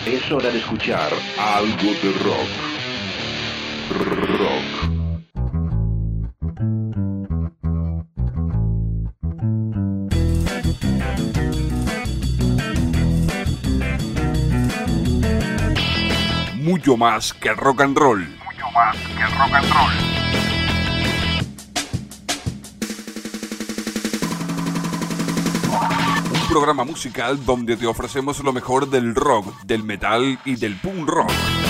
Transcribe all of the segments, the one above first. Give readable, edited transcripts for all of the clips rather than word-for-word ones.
Es hora de escuchar algo de rock. Mucho más que rock and roll. Mucho más que rock and roll. Un programa musical donde te ofrecemos lo mejor del rock, del metal y del punk rock.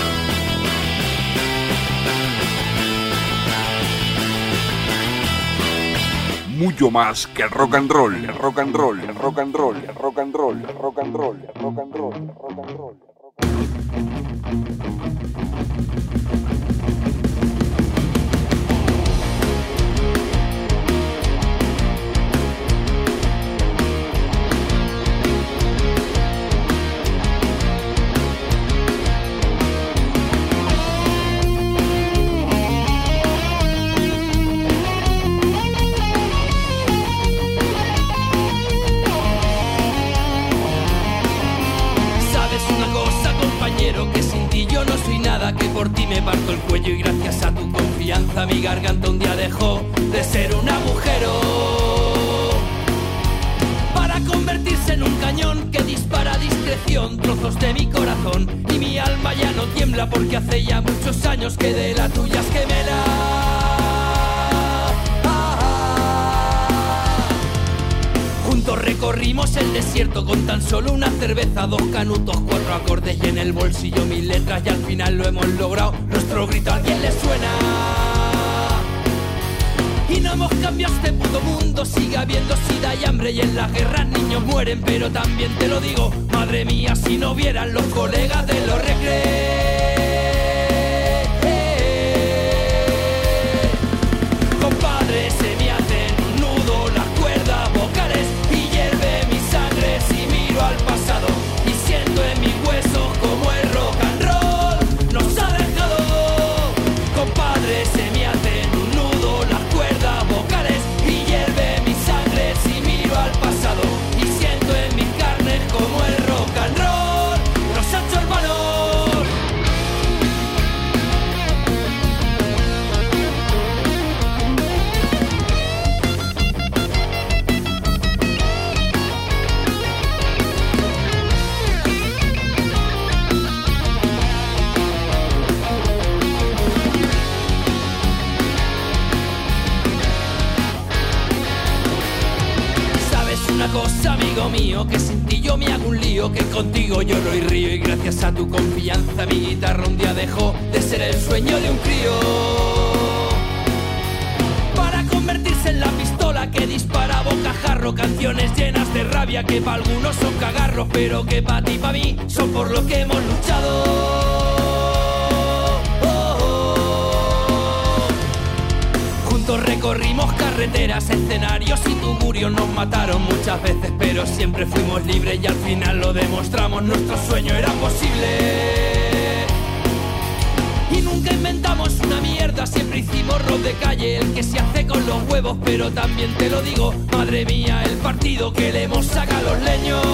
Mucho más que rock and roll, rock and roll, rock and roll, rock and roll, rock and roll, rock and roll, rock and roll. Que por ti me parto el cuello y gracias a tu confianza mi garganta un día dejó de ser un agujero para convertirse en un cañón que dispara a discreción trozos de mi corazón y mi alma ya no tiembla porque hace ya muchos años que de la tuya es gemela. Juntos recorrimos el desierto con tan solo una cerveza, 2 canutos, 4 acordes y en el bolsillo 1000 letras y al final lo hemos logrado, nuestro grito a alguien le suena. Y no hemos cambiado este puto mundo, sigue habiendo sida y hambre y en las guerras niños mueren, pero también te lo digo, madre mía, si no vieran los colegas de los recreos. Compadre, se me hacen un nudo las cuerdas vocales y hierve mi sangre si miro al pasado y siento en mis huesos como el rock and roll nos ha dejado. Compadre, se me hacen un nudo las cuerdas vocales y hierve mi sangre si miro al pasado y siento en mis carnes como el rock and roll nos ha hecho el valor. Una cosa, amigo mío, que sin ti yo me hago un lío, que contigo lloro y río y gracias a tu confianza mi guitarra un día dejó de ser el sueño de un crío para convertirse en la pistola que dispara a bocajarro, canciones llenas de rabia que para algunos son cagarros, pero que para ti y para mí son por lo que hemos luchado. Recorrimos carreteras, escenarios y tugurios, nos mataron muchas veces, pero siempre fuimos libres y al final lo demostramos, nuestro sueño era posible. Y nunca inventamos una mierda, siempre hicimos rock de calle, el que se hace con los huevos, pero también te lo digo, madre mía, el partido que le hemos sacado a los leños.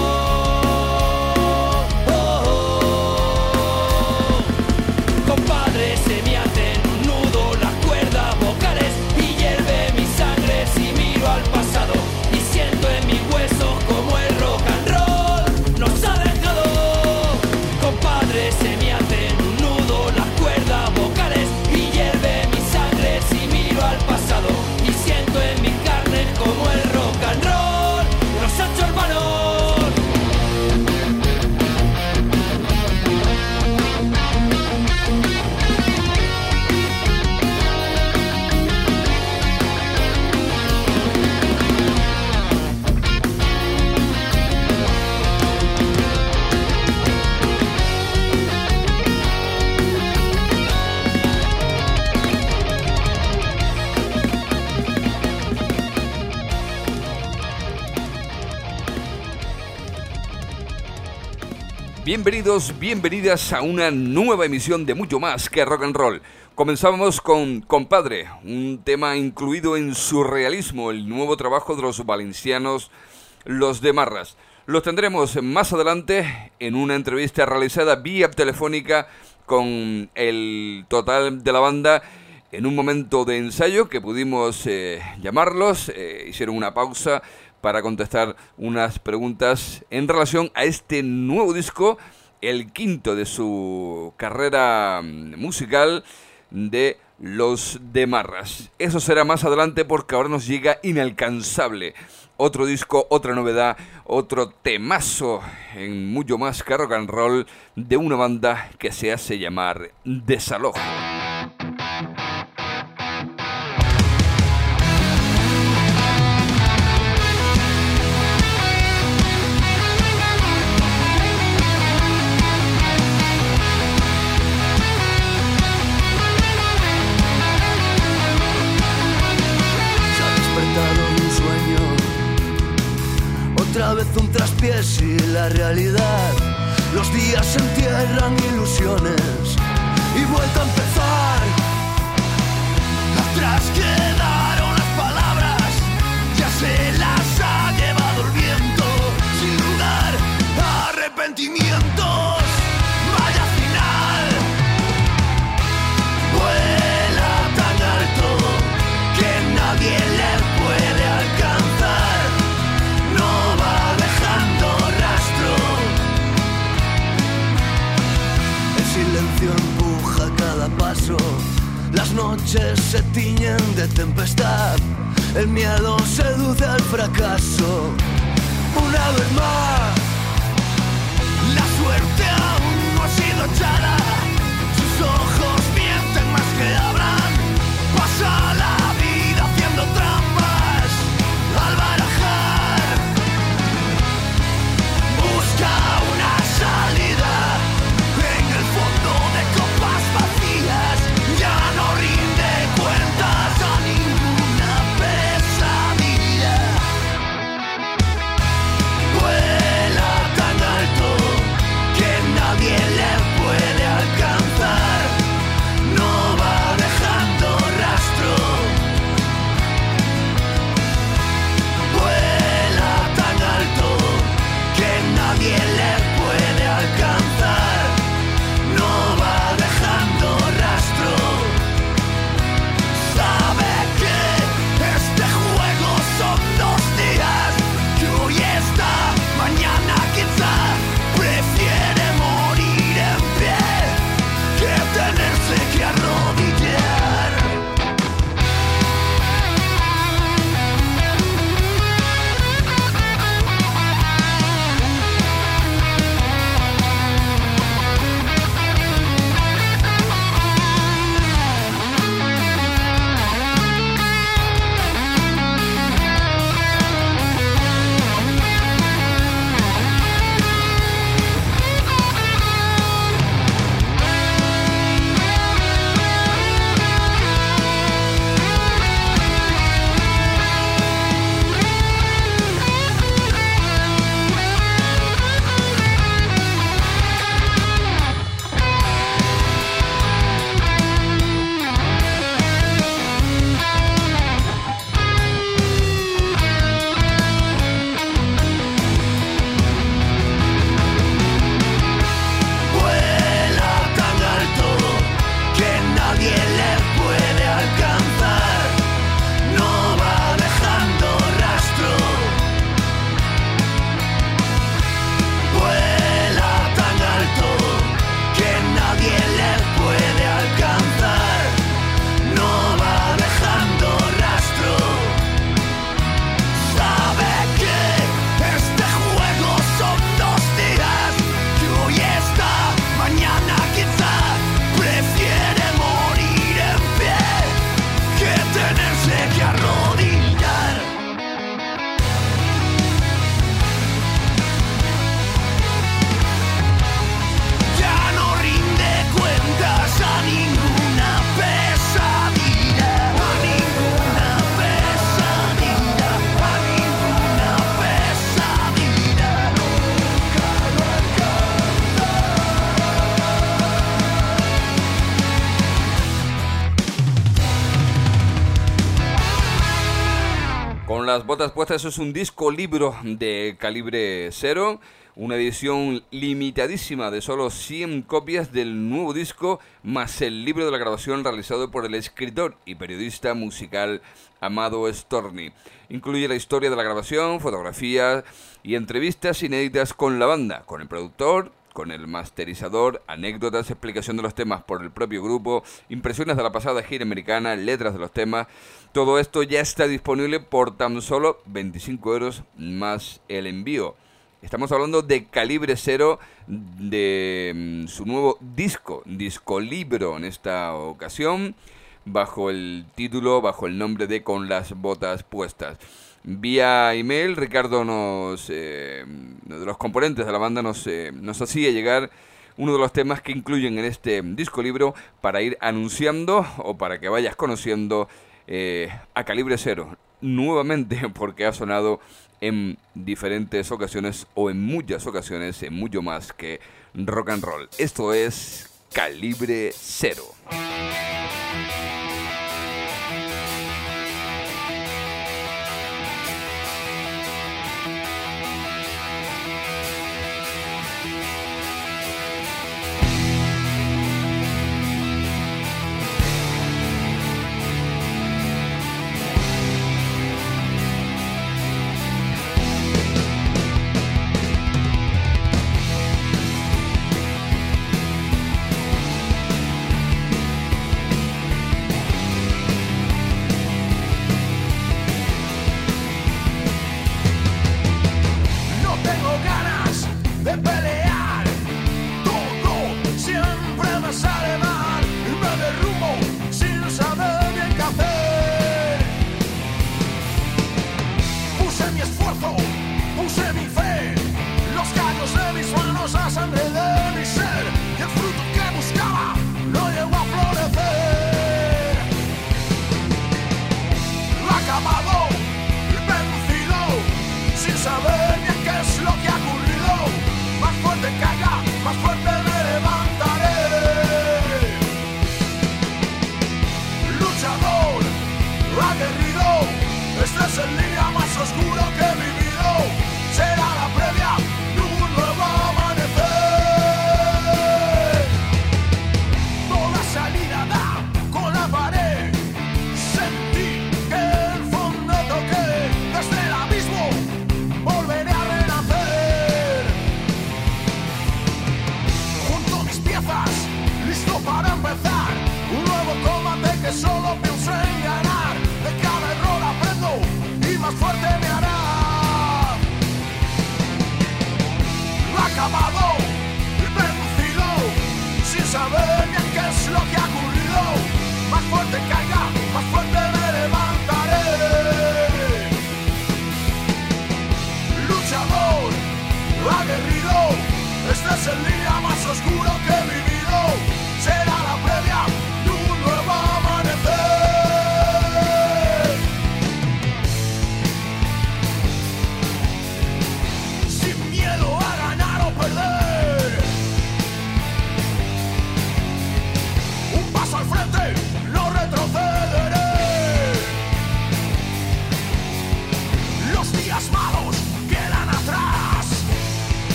Compadre, se me hacen un nudo las cuerdas vocales y hierve mi sangre si miro al pasado y siento en mis huesos como el rock and roll nos ha dejado. Compadre, se me hacen un nudo las cuerdas vocales y hierve mi sangre si miro al pasado y siento en mis carnes como el rock and roll nos ha hecho el valor. Bienvenidos, bienvenidas a una nueva emisión de Mucho Más que Rock and Roll. Comenzamos con Compadre, un tema incluido en Surrealismo, el nuevo trabajo de los valencianos Los de Marras. Los tendremos más adelante en una entrevista realizada vía telefónica con el total de la banda en un momento de ensayo que pudimos llamarlos, hicieron una pausa para contestar unas preguntas en relación a este nuevo disco, el quinto de su carrera musical de Los de Marras. Eso será más adelante porque ahora nos llega Inalcanzable. Otro disco, otra novedad, otro temazo en mucho más que rock and roll de una banda que se hace llamar Desalojo. Otra vez un traspiés y la realidad. Los días se entierran ilusiones y vuelta a empezar. Atrás quedaron las palabras, ya se las ha llevado el viento. Sin lugar a arrepentimientos, vaya final. Vuela tan alto que nadie le puede alcanzar. El silencio empuja cada paso, las noches se tiñen de tempestad, el miedo seduce al fracaso. Una vez más, la suerte aún no ha sido echada, sus ojos mienten más que hablan, pasa la vida haciendo trampas al barajar, busca una salida. En el fondo de copas vacías ya no rinde cuentas a ninguna pesadilla. Vuela tan alto que nadie las botas puestas, eso es un disco libro de Calibre Cero, una edición limitadísima de solo 100 copias del nuevo disco, más el libro de la grabación realizado por el escritor y periodista musical Amado Storni. Incluye la historia de la grabación, fotografías y entrevistas inéditas con la banda, con el productor, con el masterizador, anécdotas, explicación de los temas por el propio grupo, impresiones de la pasada gira americana, letras de los temas. Todo esto ya está disponible por tan solo 25 euros más el envío. Estamos hablando de Calibre Cero, de su nuevo disco libro en esta ocasión, bajo el título, bajo el nombre de Con las botas puestas. Vía email, Ricardo uno de los componentes de la banda nos hacía llegar uno de los temas que incluyen en este disco libro para ir anunciando o para que vayas conociendo a Calibre Cero nuevamente, porque ha sonado en diferentes ocasiones o en muchas ocasiones, en mucho más que rock and roll. Esto es Calibre Cero.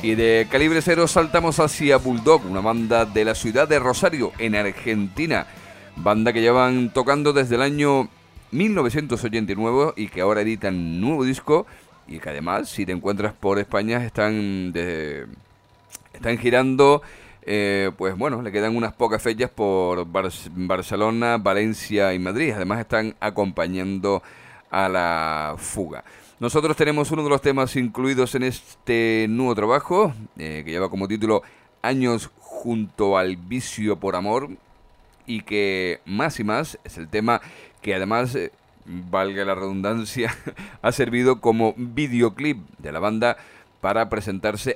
Y de Calibre Cero saltamos hacia Bulldog, una banda de la ciudad de Rosario, en Argentina. Banda que llevan tocando desde el año 1989 y que ahora editan nuevo disco. Y que además, si te encuentras por España, están girando. Pues bueno, le quedan unas pocas fechas por Barcelona, Valencia y Madrid. Además están acompañando a La Fuga. Nosotros tenemos uno de los temas incluidos en este nuevo trabajo, que lleva como título Años junto al vicio por amor, y que Más y Más es el tema que además, valga la redundancia, ha servido como videoclip de la banda para presentarse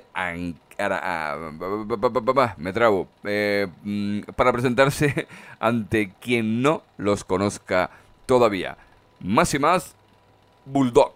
para presentarse ante quien no los conozca todavía. Más y Más, Bulldog.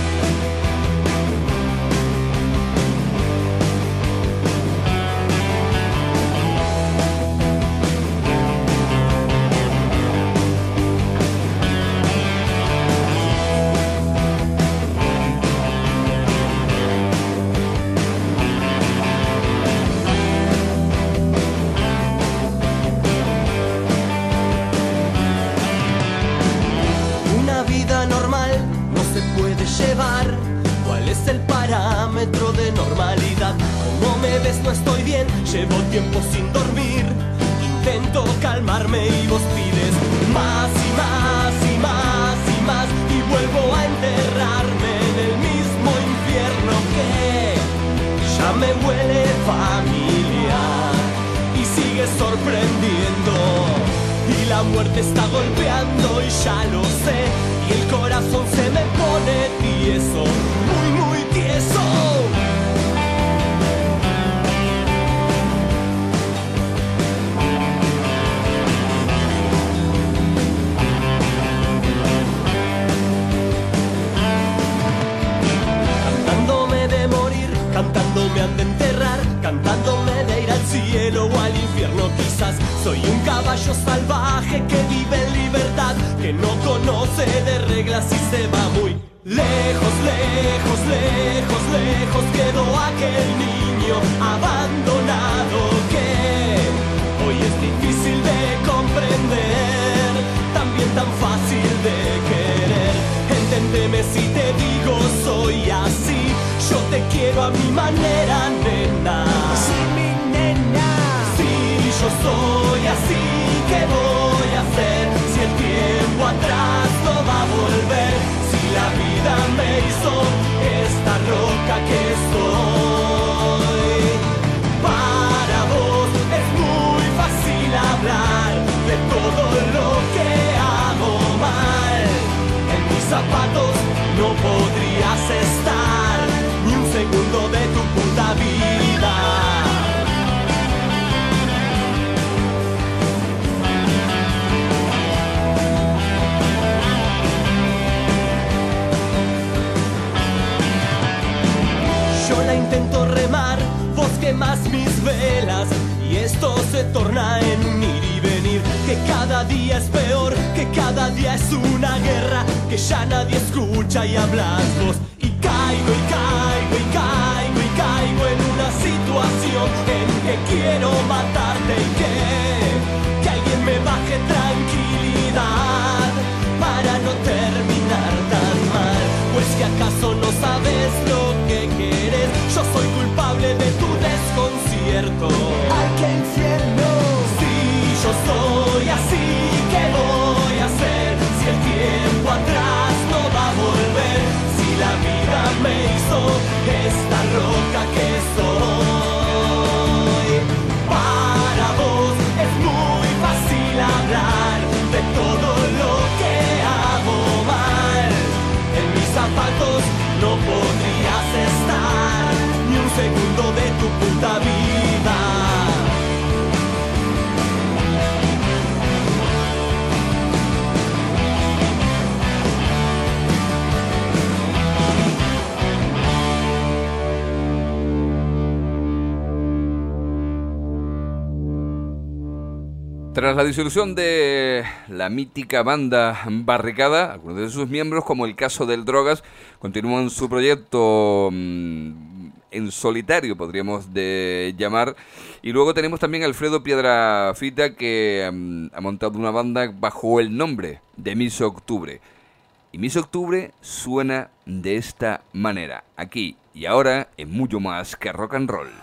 ¿Cuál es el parámetro de normalidad? Como me ves no estoy bien, llevo tiempo sin dormir. Intento calmarme y vos pides más y más y más y más. Y vuelvo a enterrarme en el mismo infierno que ya me huele familiar y sigue sorprendiendo. Y la muerte está golpeando y ya lo sé. Y el corazón se me pone tieso, muy, muy tieso. Cantándome de morir, cantándome han de enterrar, cantándome de ir al cielo o al infierno quizás. Soy un caballo salvaje que vive en libertad, que no conoce de reglas y se va muy lejos, lejos, lejos, lejos. Quedó aquel niño abandonado que hoy es difícil de comprender, también tan fácil de querer. Enténdeme si te digo soy así, yo te quiero a mi manera, nena. Sí, mi nena. Sí, yo soy así, ¿qué voy a hacer? Si el tiempo atrás no va a volver, si la vida me hizo esta roca que soy. Para vos es muy fácil hablar de todo lo que hago mal. En mis zapatos no podrías estar ni un segundo de tu puta vida. Yo la intento remar, vos quemás mis velas y esto se torna en un ir y venir, que cada día es peor, que cada día es una guerra, que ya nadie escucha y hablas vos. Y caigo y caigo y caigo y caigo en una situación en que quiero matarte y que alguien me baje tranquilidad para no terminar tan mal. Pues que acaso no sabes lo que querés, yo soy culpable de tu desconcierto. ¡Ay, qué infierno! Sí, yo soy así, ¿qué voy a hacer? Si el tiempo atrás no va a volver, si la vida me hizo esta roca que soy. Para vos es muy fácil hablar de todo lo que hago mal. En mis zapatos no podrías estar ni un segundo de tu puta vida. Tras la disolución de la mítica banda Barricada, algunos de sus miembros, como el caso del Drogas, continúan su proyecto en solitario, podríamos llamar. Y luego tenemos también a Alfredo Piedrafita, que ha montado una banda bajo el nombre de Miss Octubre. Y Miss Octubre suena de esta manera, aquí y ahora, en Mucho Más que Rock and Roll.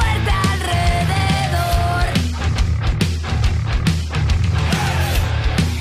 Alrededor.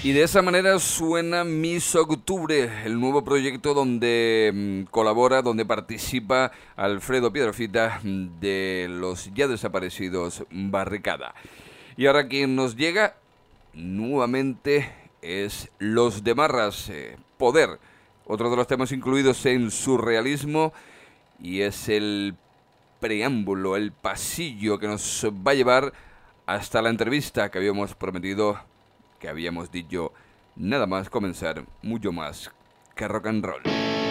Y de esa manera suena Miss Octubre, el nuevo proyecto donde colabora, donde participa Alfredo Piedrafita de los ya desaparecidos Barricada. Y ahora quien nos llega nuevamente es Los de Marras, Poder, otro de los temas incluidos en Surrealismo, y es el preámbulo, el pasillo que nos va a llevar hasta la entrevista que habíamos prometido, que habíamos dicho, nada más comenzar, mucho más que rock and roll.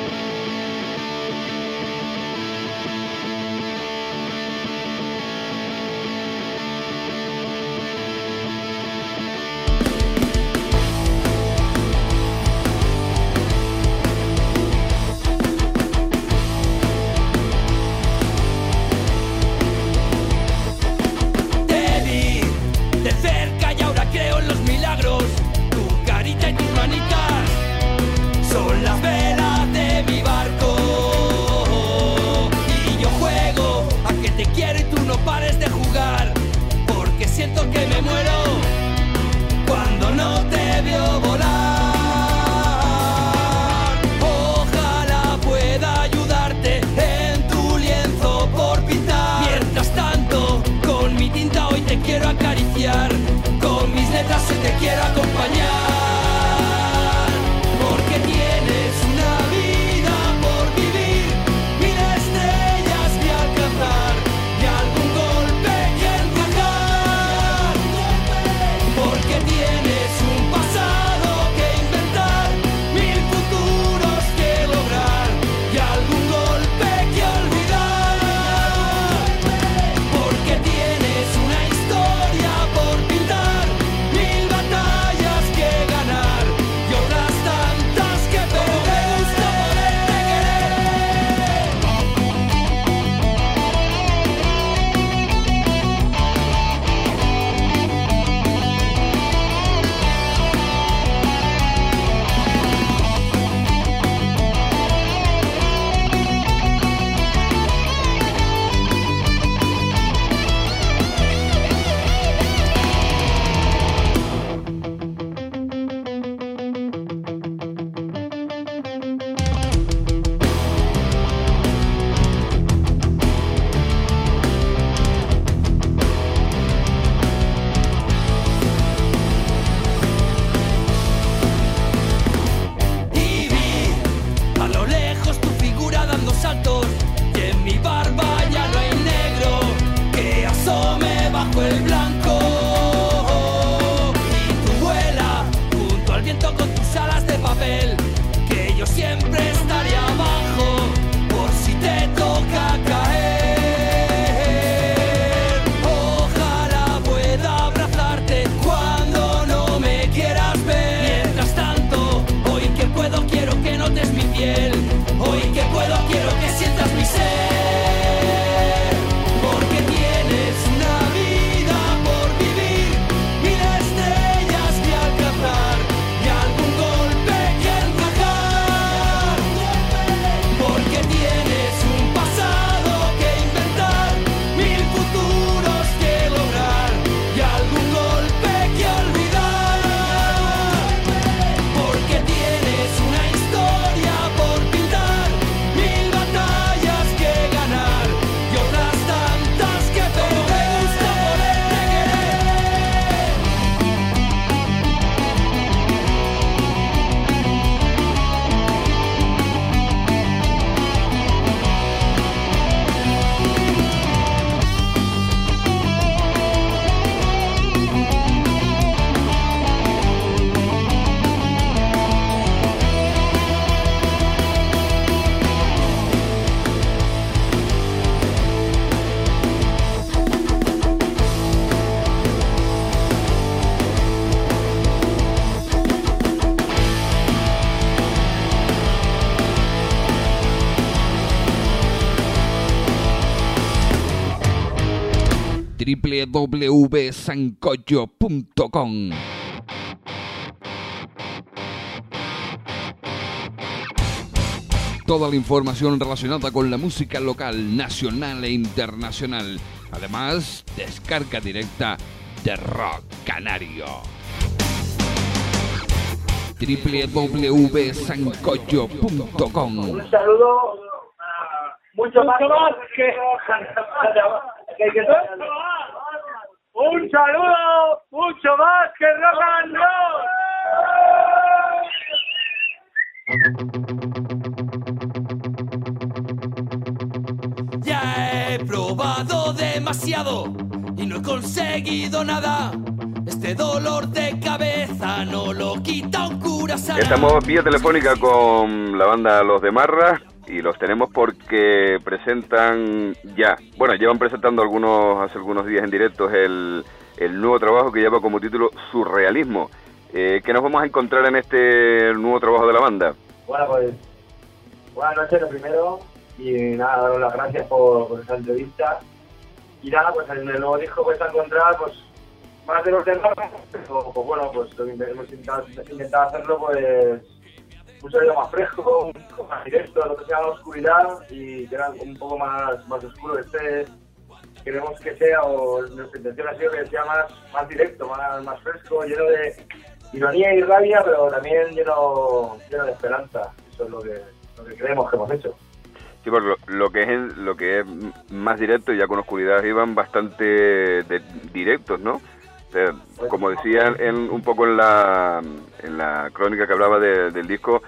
Son las velas de mi barco y yo juego a que te quiero y tú no pares de jugar, porque siento que me muero cuando no te veo volar. Ojalá pueda ayudarte en tu lienzo por pintar. Mientras tanto, con mi tinta hoy te quiero acariciar, con mis letras hoy te quiero acompañar. www.sancocho.com. Toda la información relacionada con la música local, nacional e internacional. Además, descarga directa de Rock Canario. www.sancocho.com. Un saludo, mucho más que... Un saludo, mucho más que rock and roll. Ya he probado demasiado y no he conseguido nada. Este dolor de cabeza no lo quita un cura sana. Estamos vía telefónica con la banda Los de Marra y los tenemos porque presentan ya, bueno, llevan presentando hace algunos días en directo el nuevo trabajo que lleva como título Surrealismo. ¿Qué nos vamos a encontrar en este nuevo trabajo de la banda? Bueno, pues buenas noches lo primero y nada, daros las gracias por esta entrevista. Y nada, pues en el nuevo disco vais a encontrar pues más de los temas, pero pues bueno, pues hemos intentado hacerlo pues un sonido más fresco, un poco más directo, lo que sea la oscuridad y que era un poco más oscuro. Queremos que sea, o nuestra intención ha sido que sea más directo, más fresco, lleno de ironía y rabia, pero también lleno de esperanza. Eso es lo que creemos que hemos hecho. Sí, porque lo que es más directo, ya con oscuridad iban bastante directos, ¿no? O sea, como decía un poco en la crónica que hablaba del disco,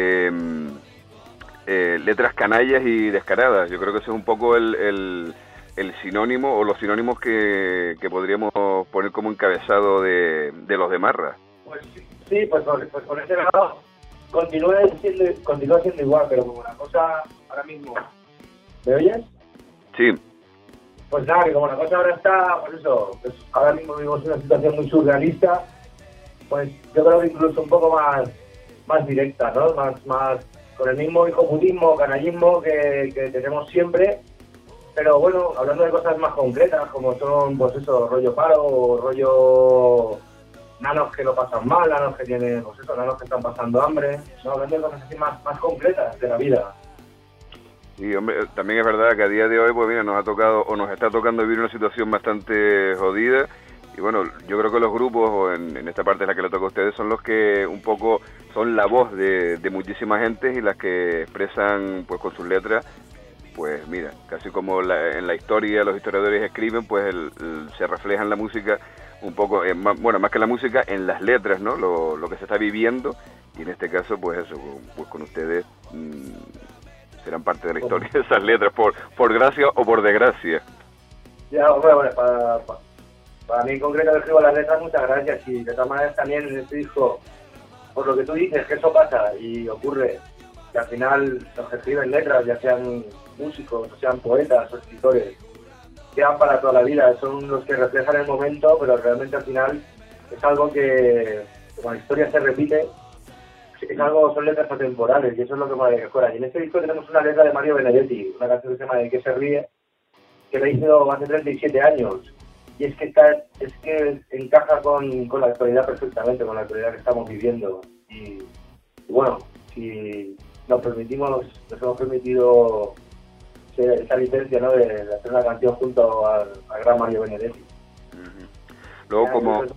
letras canallas y descaradas. Yo creo que ese es un poco el sinónimo o los sinónimos que podríamos poner como encabezado de Los de Marra. Pues sí, pues por ese lado continúa siendo igual, pero como una cosa ahora mismo... ¿Me oyes? Sí. Pues nada, que como la cosa ahora está, pues eso, pues ahora mismo vivimos una situación muy surrealista, pues yo creo que incluso un poco más directa, ¿no? Más con el mismo hijoputismo, canallismo que tenemos siempre, pero bueno, hablando de cosas más concretas, como son, pues eso, rollo paro, rollo nanos que lo pasan mal, nanos que tienen, pues eso, nanos que están pasando hambre, ¿no? Hablando de cosas así más concretas de la vida. Y hombre, también es verdad que a día de hoy, pues mira, nos está tocando vivir una situación bastante jodida. Y bueno, yo creo que los grupos, o en esta parte en la que le toca a ustedes, son los que un poco son la voz de muchísima gente y las que expresan, pues con sus letras, pues mira, casi como en la historia los historiadores escriben, pues se refleja en la música un poco, bueno, más que la música, en las letras, ¿no? Lo que se está viviendo. Y en este caso, pues eso, pues con ustedes... serán parte de la historia de esas letras, por gracia o por desgracia. Ya, bueno, para mí en concreto que escribo las letras, muchas gracias. Y de todas maneras también en este disco, por lo que tú dices, que eso pasa y ocurre, que al final los que escriben letras, ya sean músicos, o sean poetas o escritores, quedan para toda la vida, son los que reflejan el momento, pero realmente al final es algo que como la historia se repite, son letras atemporales y eso es lo que me mejora. Y en este disco tenemos una letra de Mario Benedetti, una canción que se llama ¿De qué se ríe?, que la hizo hace 37 años. Y es que encaja con la actualidad perfectamente, con la actualidad que estamos viviendo. Y bueno, si nos hemos permitido esa licencia, ¿no?, de hacer una canción junto al gran Mario Benedetti. Luego,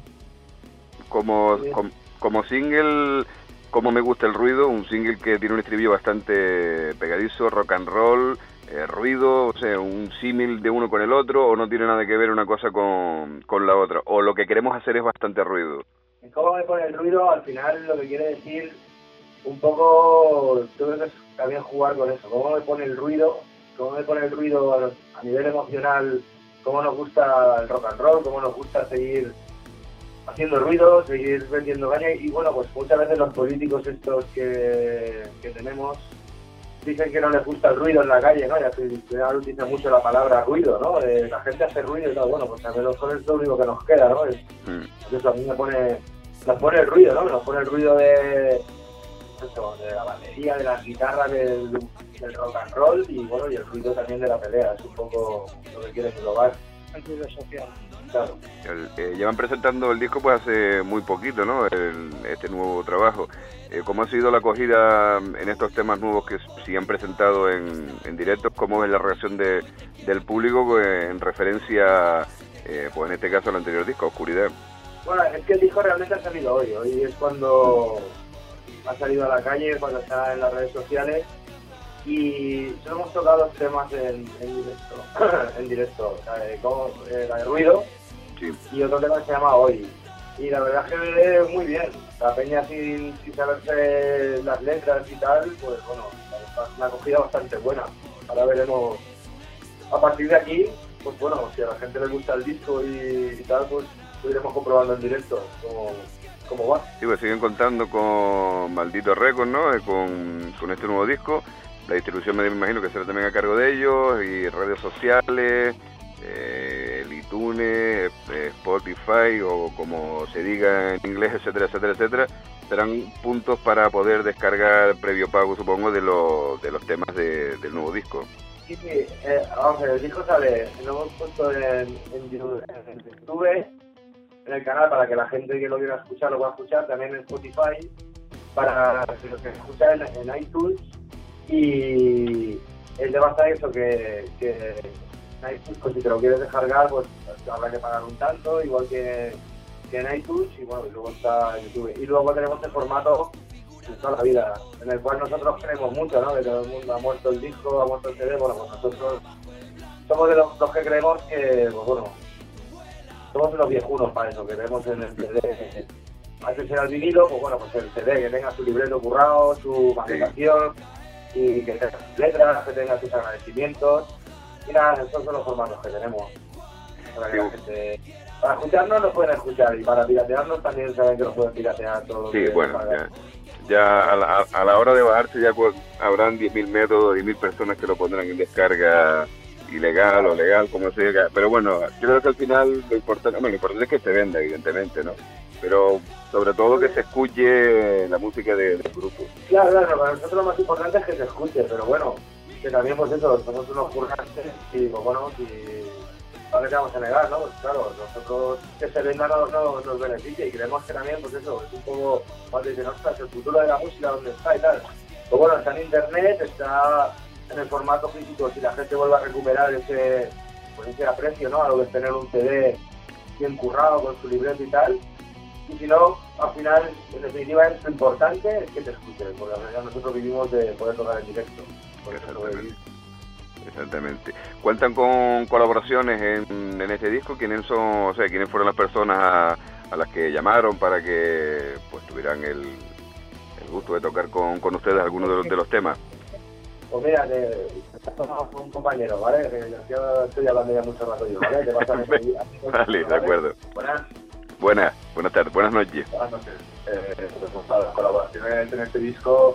como single... Como me gusta el ruido, un single que tiene un estribillo bastante pegadizo, rock and roll, ruido, o sea, un símil de uno con el otro, o no tiene nada que ver una cosa con la otra, o lo que queremos hacer es bastante ruido. ¿Cómo me pone el ruido? Al final lo que quiere decir un poco, yo creo que es también jugar con eso. ¿Cómo me pone el ruido? ¿Cómo me pone el ruido a nivel emocional? ¿Cómo nos gusta el rock and roll? ¿Cómo nos gusta seguir haciendo ruido, seguir vendiendo caña? Y bueno, pues muchas veces los políticos estos que tenemos dicen que no les gusta el ruido en la calle, ¿no? Ya se utiliza mucho la palabra ruido, ¿no? La gente hace ruido y tal. Bueno, pues a lo mejor es lo único que nos queda, ¿no? Eso a mí nos pone el ruido, ¿no? Nos pone el ruido de la batería, de las guitarras, del rock and roll y bueno, y el ruido también de la pelea. Es un poco lo que quieren englobar. El ruido social. Claro. Llevan presentando el disco pues hace muy poquito, ¿no? Este nuevo trabajo. ¿Cómo ha sido la acogida en estos temas nuevos que sí han presentado en directo? ¿Cómo es la reacción del público pues, en referencia, pues en este caso al anterior disco, Oscuridad? Bueno, es que el disco realmente ha salido hoy. Hoy es cuando ha salido a la calle, cuando está en las redes sociales, y solo hemos tocado los temas en directo, en directo, o sea, la de Ruido, Sí. y otro tema que se llama Hoy. Y la verdad es que muy bien, la peña sin saberse las letras y tal, pues bueno, una acogida bastante buena. Ahora veremos, a partir de aquí, pues bueno, si a la gente le gusta el disco y tal, pues lo iremos comprobando en directo cómo va. Sí, pues siguen contando con Maldito Records, ¿no? Con este nuevo disco. La distribución me imagino que será también a cargo de ellos, y redes sociales, el iTunes, Spotify, o como se diga en inglés, etcétera, etcétera, etcétera. Serán puntos para poder descargar previo pago, supongo, de los temas del nuevo disco. Sí, vamos a ver, el disco sale, lo hemos puesto en YouTube, en el canal, para que la gente que lo quiera escuchar lo pueda escuchar, también en Spotify, para los que escuchan en iTunes, y el tema está eso, que en iTunes, pues si te lo quieres descargar, pues habrá que pagar un tanto, igual que en iTunes, y bueno, y luego está YouTube. Y luego tenemos el formato de toda la vida, en el cual nosotros creemos mucho, ¿no? Que todo el mundo ha muerto el disco, ha muerto el CD, bueno, pues nosotros somos de los que creemos que, pues bueno, somos unos viejunos para eso, que creemos en el CD. Antes era el vinilo, pues bueno, pues el CD, que tenga su libreto currado, su maquetación, y que tenga sus letras, que tenga sus agradecimientos. Y nada, esos son los formatos que tenemos. Para que la gente, para escucharnos nos pueden escuchar, y para piratearnos también saben que nos pueden piratear todo. Sí, bueno, ya a la hora de bajarse ya habrán 10.000 métodos, 10.000 personas que lo pondrán en descarga ilegal o legal, como se diga. Pero bueno, yo creo que al final lo importante es que se venda, evidentemente, ¿no? Pero sobre todo que se escuche la música del grupo. Claro, para nosotros lo más importante es que se escuche, pero bueno, que también pues eso, somos unos currantes, y pues bueno, si no le vamos a negar, ¿no? Pues claro, nosotros que se venda no nos beneficia, y creemos que también, pues eso, es un poco, cuando dicen, ostras, el futuro de la música, ¿dónde está y tal? Pues bueno, está en internet, está en el formato físico, si la gente vuelve a recuperar ese aprecio, ¿no? A lo que es tener un CD bien currado, con su libreto y tal. Y si no, al final, en definitiva, lo importante es que te escuchen, porque al final nosotros vivimos de poder tocar en directo. Por eso lo vivimos. Exactamente. ¿Cuentan con colaboraciones en este disco? ¿Quiénes fueron las personas a las que llamaron para que pues tuvieran el gusto de tocar con ustedes algunos de los temas? Pues mira, un compañero, ¿vale? Que yo estoy hablando ya mucho rato yo, ¿vale? Te paso Vale, de acuerdo. Buenas tardes, buenas noches. Buenas noches. Pues las colaboraciones en este disco,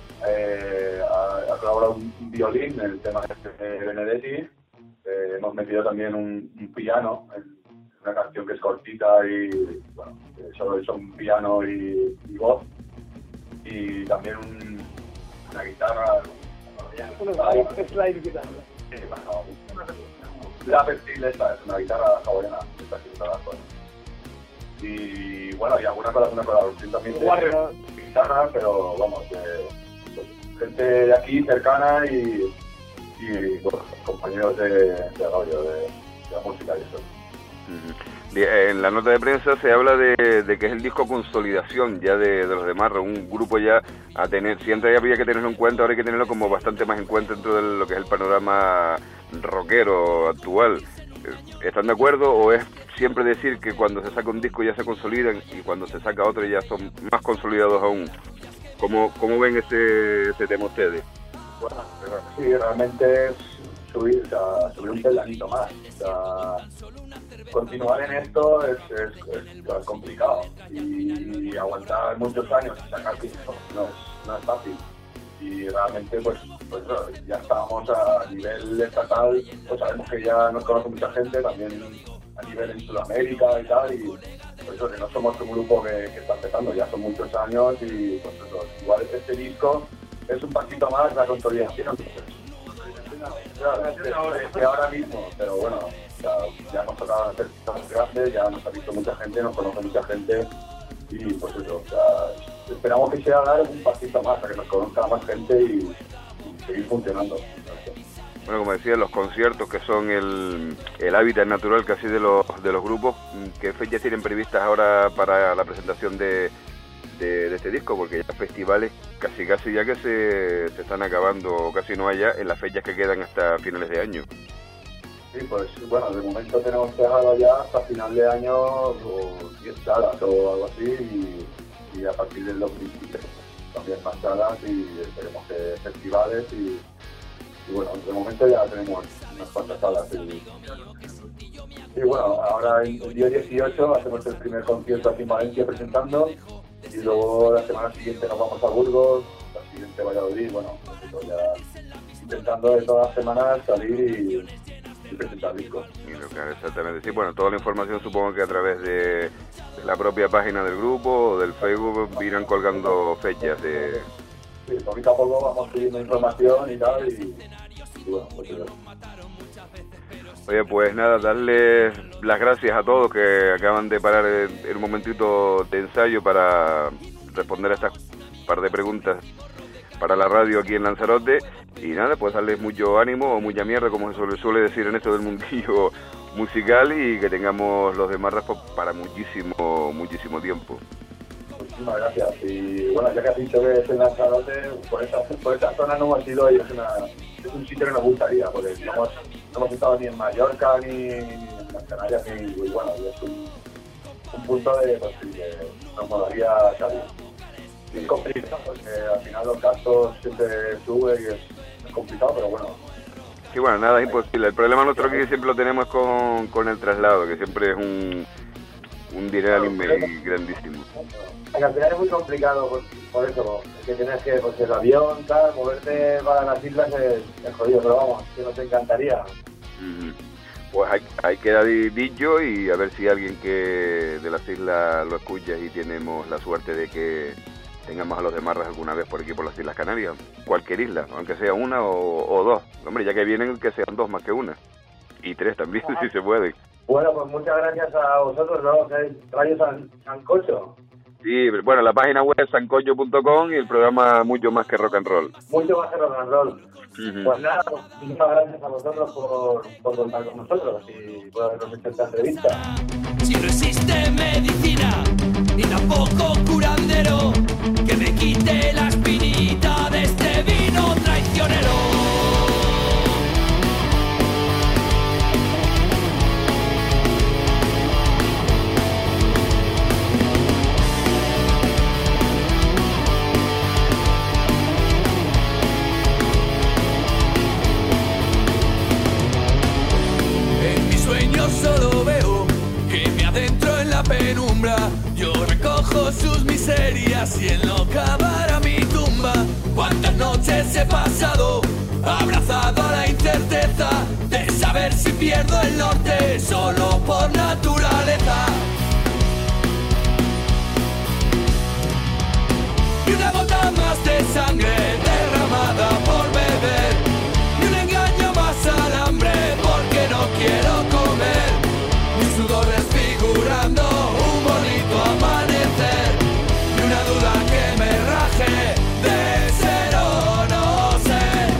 ha colaborado un violín en el tema de Benedetti. Hemos metido también un piano en una canción que es cortita y bueno, solo son piano y voz. Y también una guitarra. Slide guitarra. Sí, la Perfil es una guitarra hawaiana, esta que está abajo. Y bueno, y alguna colaboración también de guitarra, pero vamos, pues, gente de aquí cercana y bueno, compañeros de radio, de la música y eso. En la nota de prensa se habla de que es el disco consolidación ya de los demás, un grupo ya a tener, siempre había que tenerlo en cuenta, ahora hay que tenerlo como bastante más en cuenta dentro de lo que es el panorama rockero actual. ¿Están de acuerdo o es siempre decir que cuando se saca un disco ya se consolidan y cuando se saca otro ya son más consolidados aún? ¿Cómo ven ese tema ustedes? Bueno, sí, realmente es subir un peldañito más. O sea, continuar en esto es complicado y aguantar muchos años y sacar discos no es fácil. Y realmente pues ya estamos a nivel estatal, pues sabemos que ya nos conoce mucha gente, también a nivel en Sudamérica y tal, y pues eso, que no somos un grupo que está empezando, ya son muchos años y pues eso, igual este disco es un pasito más la consolidación. Que ahora mismo, pero bueno, ya hemos tocado en festivales grandes, ya nos ha visto mucha gente, nos conoce mucha gente y pues eso, esperamos que sea dar un pasito más, para que nos conozca más gente y seguir funcionando. Bueno, como decía, los conciertos que son el hábitat natural casi de los grupos, ¿qué fechas tienen previstas ahora para la presentación de de este disco, porque ya festivales casi ya que se están acabando, o casi no haya, en las fechas que quedan hasta finales de año. Sí, pues bueno, de momento tenemos dejado ya hasta final de año o 10 salas o algo así, y a partir del 2023 también más salas y esperemos que festivales y bueno, de momento ya tenemos unas cuantas salas. Y bueno, ahora el día 18 hacemos el primer concierto aquí en Valencia presentando, y luego la semana siguiente nos vamos a Burgos, la siguiente Valladolid, bueno, pues ya intentando de todas las semanas salir y presentar discos. Claro, exactamente. Sí, bueno, toda la información supongo que a través de la propia página del grupo o del Facebook irán colgando fechas de... Sí, poquito a poco vamos subiendo información y tal, y bueno, pues eso. Oye, pues nada, darles las gracias a todos que acaban de parar en un momentito de ensayo para responder a estas par de preguntas para la radio aquí en Lanzarote, y nada, pues darles mucho ánimo o mucha mierda, como se suele decir en esto del mundillo musical, y que tengamos los demás para muchísimo tiempo. Muchísimas gracias. Y bueno, ya que has dicho que es en Lanzarote, por esa zona no hemos ido, y es un sitio que nos gustaría, porque no hemos estado ni en Mallorca ni en las Canarias, y bueno, es un punto de que nos molaría salir. Es complicado, porque al final los gastos siempre suben y es complicado, pero bueno. Sí, bueno, nada es imposible. El problema nuestro aquí siempre lo tenemos con el traslado, que siempre es un dinero grandísimo. Al final es muy complicado por eso, que tienes que, pues el avión, tal, moverte para las islas es jodido, pero vamos, que nos encantaría. Pues hay queda dicho, y a ver si alguien que de las islas lo escucha y tenemos la suerte de que tengamos a los de Marras alguna vez por aquí por las Islas Canarias, cualquier isla, aunque sea una o dos. Hombre, ya que vienen, que sean dos más que una, y tres también, si se puede. Bueno, pues muchas gracias a vosotros, ¿no? Radio Sancocho. Sí, bueno, la página web es sancocho.com y el programa Mucho Más que Rock and Roll. Mucho más que rock and roll. Pues nada, muchas gracias a vosotros por contar con nosotros y por habernos hecho esta entrevista. Si no existe medicina ni tampoco curandero que me quite la espinita de este vino traicionero. Solo veo que me adentro en la penumbra. Yo recojo sus miserias y en lo cavará mi tumba. Cuántas noches he pasado abrazado a la incerteza de saber si pierdo el norte solo por naturaleza. Y una gota más de sangre derramada por beber, y un engaño más al hambre porque no quiero comer, mi sudor desfigurando un bonito amanecer, y una duda que me raje de ser o no ser.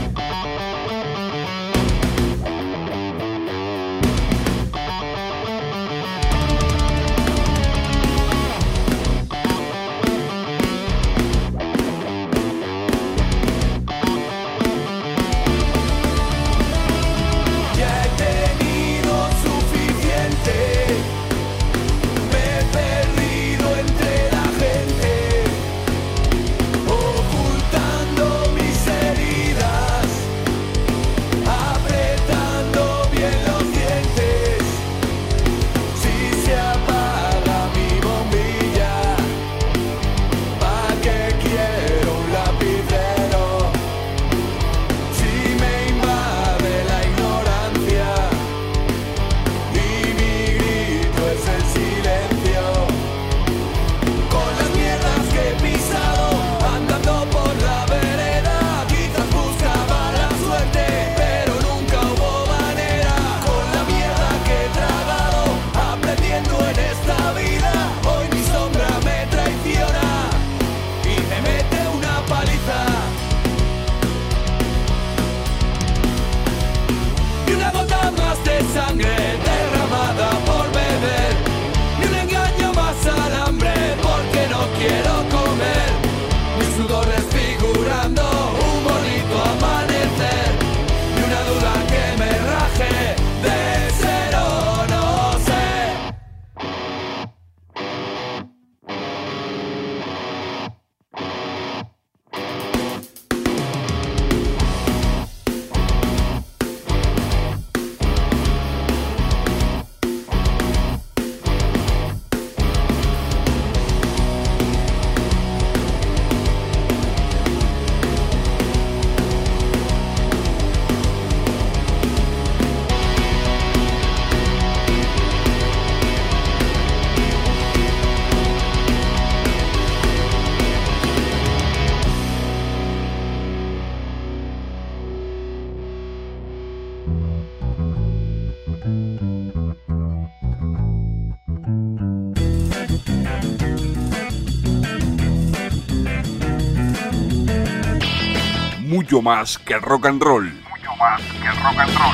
Mucho más que rock and roll. Mucho más que rock and roll.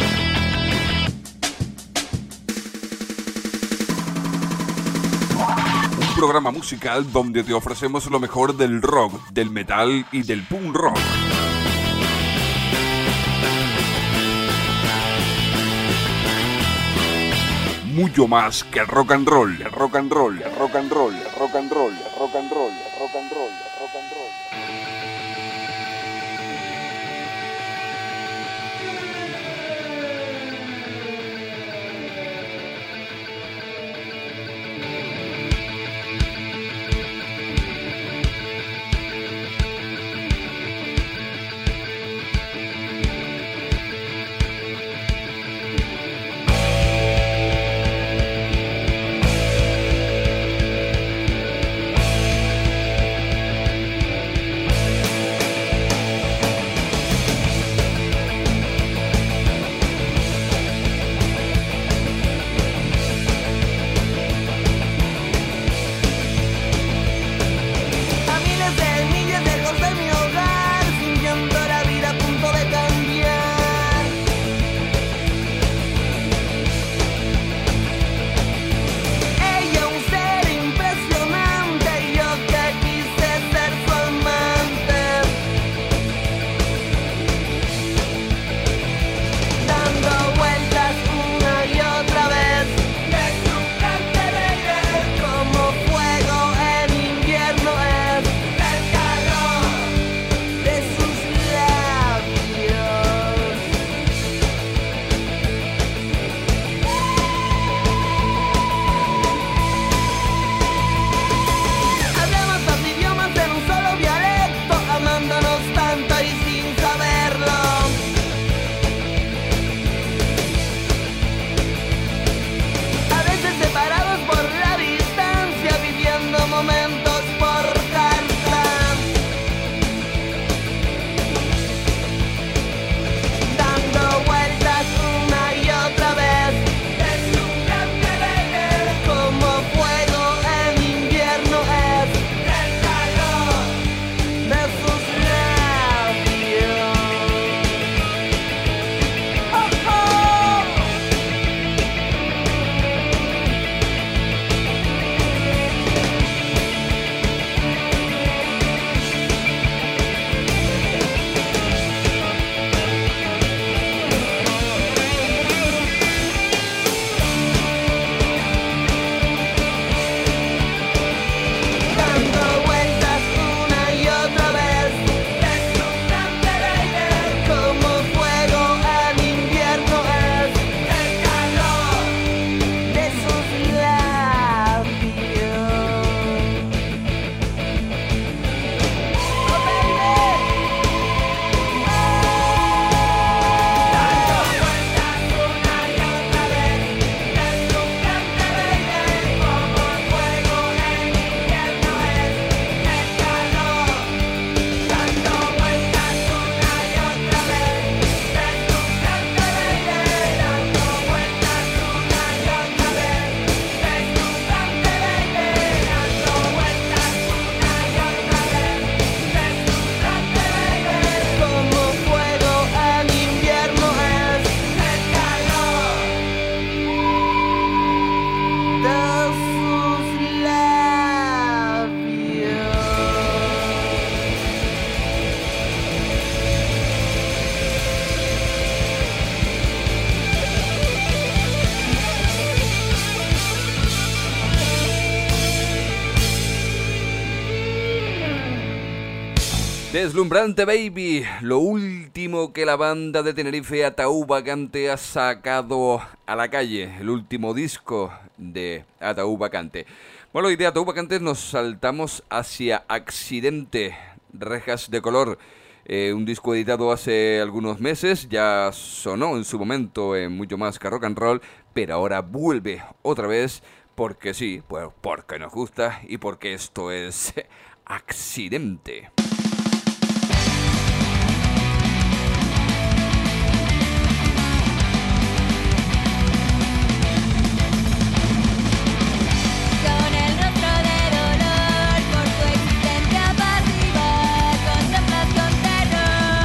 Un programa musical donde te ofrecemos lo mejor del rock, del metal y del punk rock. Mucho más que rock and roll, rock and roll, rock and roll, rock and roll, rock and roll, rock and roll, rock and roll. Deslumbrante Baby, lo último que la banda de Tenerife Ataúd Vacante ha sacado a la calle, el último disco de Ataúd Vacante. Bueno, y de Ataúd Vacante nos saltamos hacia Accidente, Rejas de Color, un disco editado hace algunos meses, ya sonó en su momento en Mucho Más que Rock and Roll, pero ahora vuelve otra vez porque sí, pues porque nos gusta y porque esto es Accidente. Con trampas, con terror.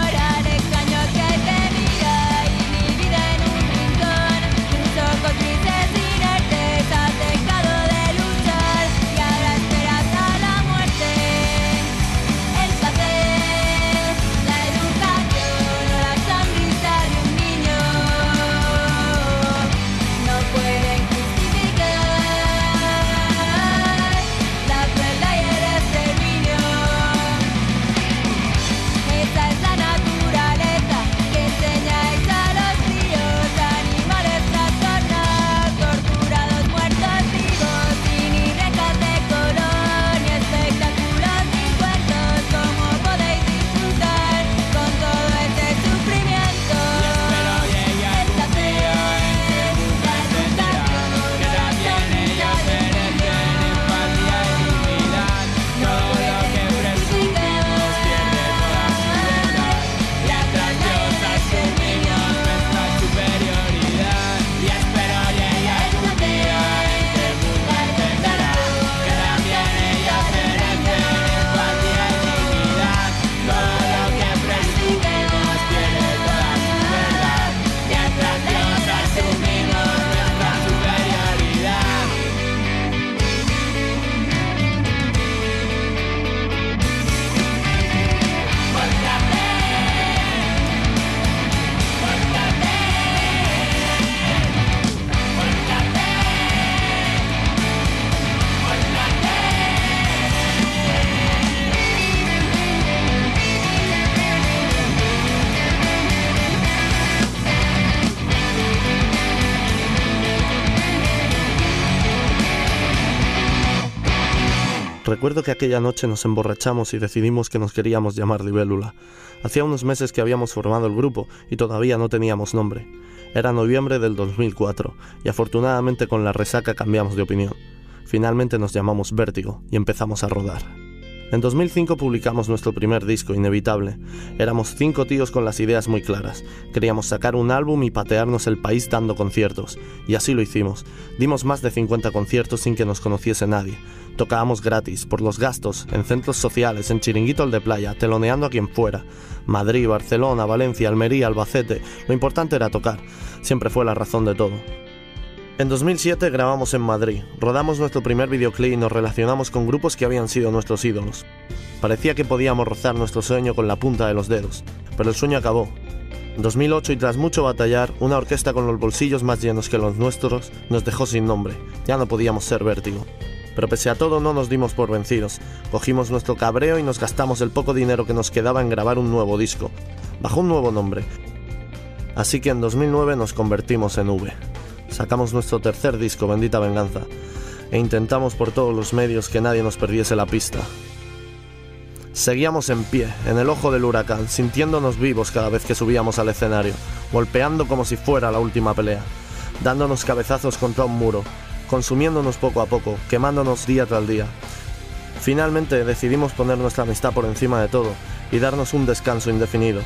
Recuerdo que aquella noche nos emborrachamos y decidimos que nos queríamos llamar Libélula. Hacía unos meses que habíamos formado el grupo y todavía no teníamos nombre. Era noviembre del 2004 y afortunadamente con la resaca cambiamos de opinión. Finalmente nos llamamos Vértigo y empezamos a rodar. En 2005 publicamos nuestro primer disco, Inevitable. Éramos 5 tíos con las ideas muy claras. Queríamos sacar un álbum y patearnos el país dando conciertos. Y así lo hicimos. Dimos más de 50 conciertos sin que nos conociese nadie. Tocábamos gratis, por los gastos, en centros sociales, en chiringuitos de playa, teloneando a quien fuera. Madrid, Barcelona, Valencia, Almería, Albacete. Lo importante era tocar. Siempre fue la razón de todo. En 2007 grabamos en Madrid, rodamos nuestro primer videoclip y nos relacionamos con grupos que habían sido nuestros ídolos. Parecía que podíamos rozar nuestro sueño con la punta de los dedos, pero el sueño acabó. En 2008 y tras mucho batallar, una orquesta con los bolsillos más llenos que los nuestros nos dejó sin nombre, ya no podíamos ser Vértigo. Pero pese a todo no nos dimos por vencidos, cogimos nuestro cabreo y nos gastamos el poco dinero que nos quedaba en grabar un nuevo disco, bajo un nuevo nombre. Así que en 2009 nos convertimos en V. Sacamos nuestro tercer disco, Bendita Venganza, e intentamos por todos los medios que nadie nos perdiese la pista. Seguíamos en pie, en el ojo del huracán, sintiéndonos vivos cada vez que subíamos al escenario, golpeando como si fuera la última pelea, dándonos cabezazos contra un muro, consumiéndonos poco a poco, quemándonos día tras día. Finalmente decidimos poner nuestra amistad por encima de todo y darnos un descanso indefinido.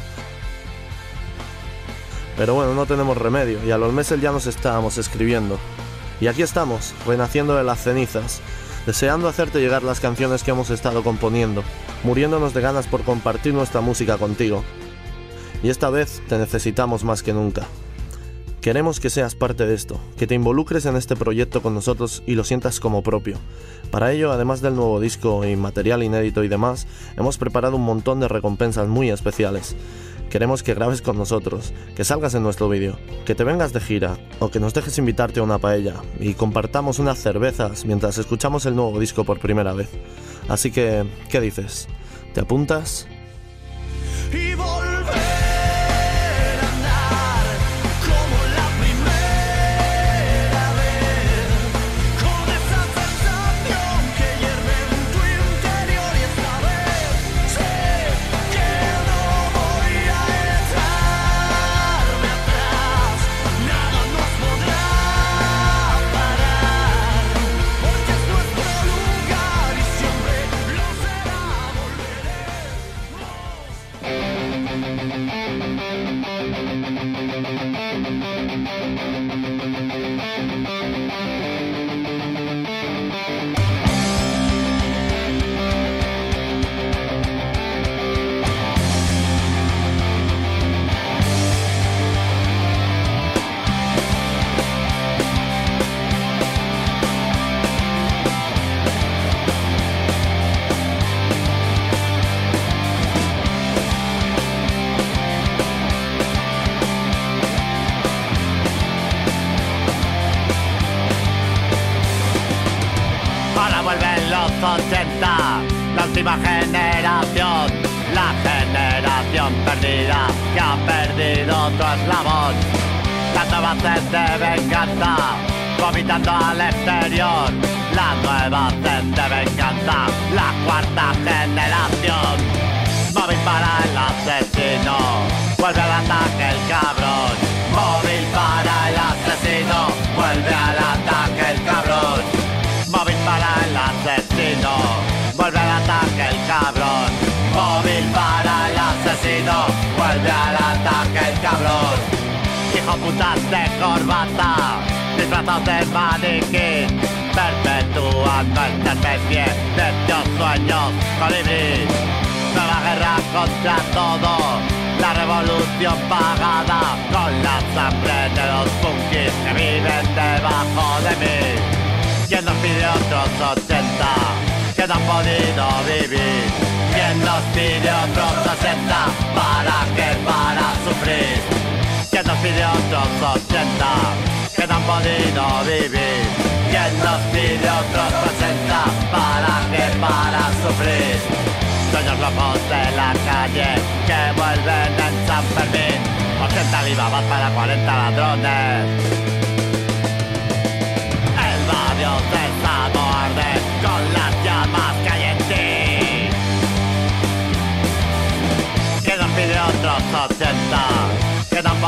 Pero bueno, no tenemos remedio y a los meses ya nos estábamos escribiendo. Y aquí estamos, renaciendo de las cenizas, deseando hacerte llegar las canciones que hemos estado componiendo, muriéndonos de ganas por compartir nuestra música contigo. Y esta vez te necesitamos más que nunca. Queremos que seas parte de esto, que te involucres en este proyecto con nosotros y lo sientas como propio. Para ello, además del nuevo disco y material inédito y demás, hemos preparado un montón de recompensas muy especiales. Queremos que grabes con nosotros, que salgas en nuestro vídeo, que te vengas de gira o que nos dejes invitarte a una paella y compartamos unas cervezas mientras escuchamos el nuevo disco por primera vez. Así que, ¿qué dices? ¿Te apuntas? Y volver a andar como la primera vez, con esa sensación que hierve en tu interior y esta vez sé que no voy a echarme atrás, nada nos podrá parar, porque es nuestro lugar y siempre lo será, Ahora vuelven los 80, la última generación, la generación perdida que ha perdido otro eslabón. La nueva sed de venganza, vomitando al exterior. La nueva sed de venganza, la cuarta generación. Móvil para el asesino, vuelve al ataque el cabrón. Móvil para el asesino, vuelve al ataque el cabrón. Móvil para el asesino, vuelve al ataque el cabrón. Móvil para el asesino, vuelve al ataque el cabrón. Hijo putas de corbata, disfrazados de maniquí, perpetúan nuestra especie de estos sueños colibrí. Nueva guerra contra todo, la revolución pagada con la sangre de los punkis que viven debajo de mí. ¿Quién nos pide otros 80 que no han podido vivir? ¿Quién nos pide otros 60 para qué? Para sufrir. ¿Quién nos pide otros 80 que no han podido vivir? ¿Quién nos pide otros 60 para qué? Para sufrir. Sueños locos de la calle que vuelven en San Fermín. 80 alibabas para 40 ladrones. El barrio cesado arde con las llamas que hay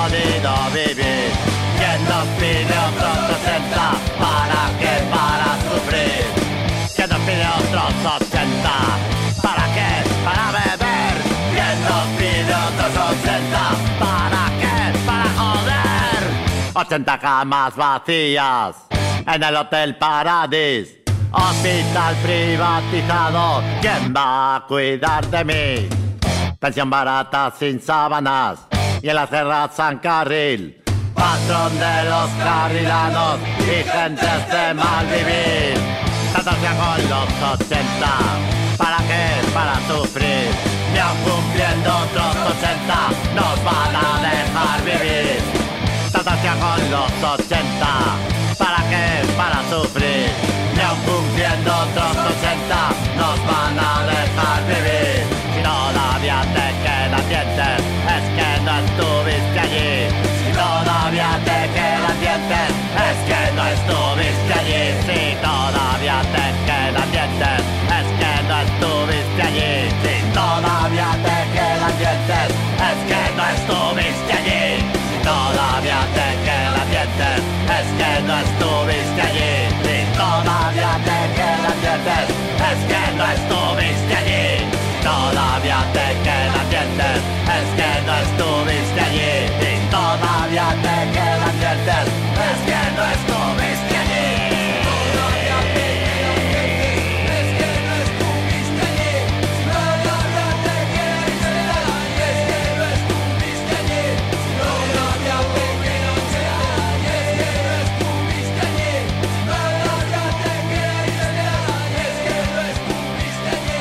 podido vivir. ¿Quién nos pide otros 80? ¿Para qué? Para sufrir. ¿Quién nos pide otros 80? ¿Para qué? Para beber. ¿Quién nos pide otros 80? ¿Para qué? Para joder. 80 camas vacías en el Hotel Paradis. Hospital privatizado, ¿quién va a cuidar de mí? Pensión barata sin sábanas y en las guerras San Carril. Patrón de los carrilanos y gentes de mal vivir. Tratarse con los 80, ¿para qué? Para sufrir. Y aun cumpliendo otros 80, nos van a dejar vivir. Tratarse con los 80, ¿para qué? Para sufrir. Y aun cumpliendo otros 80, nos van a dejar vivir. Si todavía te quedan dientes, es que no estuviste allí. Si todavía te quedan dientes, es que no estuviste allí. Si todavía te quedan dientes, es que no estuviste allí. Si todavía te quedan dientes, es que no estuviste allí. Si todavía te quedan dientes, es que no estuviste allí. Si todavía te quedan dientes, es que no estuviste allí. Todavía te quedan dientes, es que no estuviste allí. Si todavía te quedan dientes, es que no estuviste allí. Todavía te quedan dientes, es que no estuviste allí. Todavía te quedan dientes, es que no estuviste allí. Todavía te quedan dientes, es que no estuviste allí. Todavía te quedan dientes, es que no estuviste allí.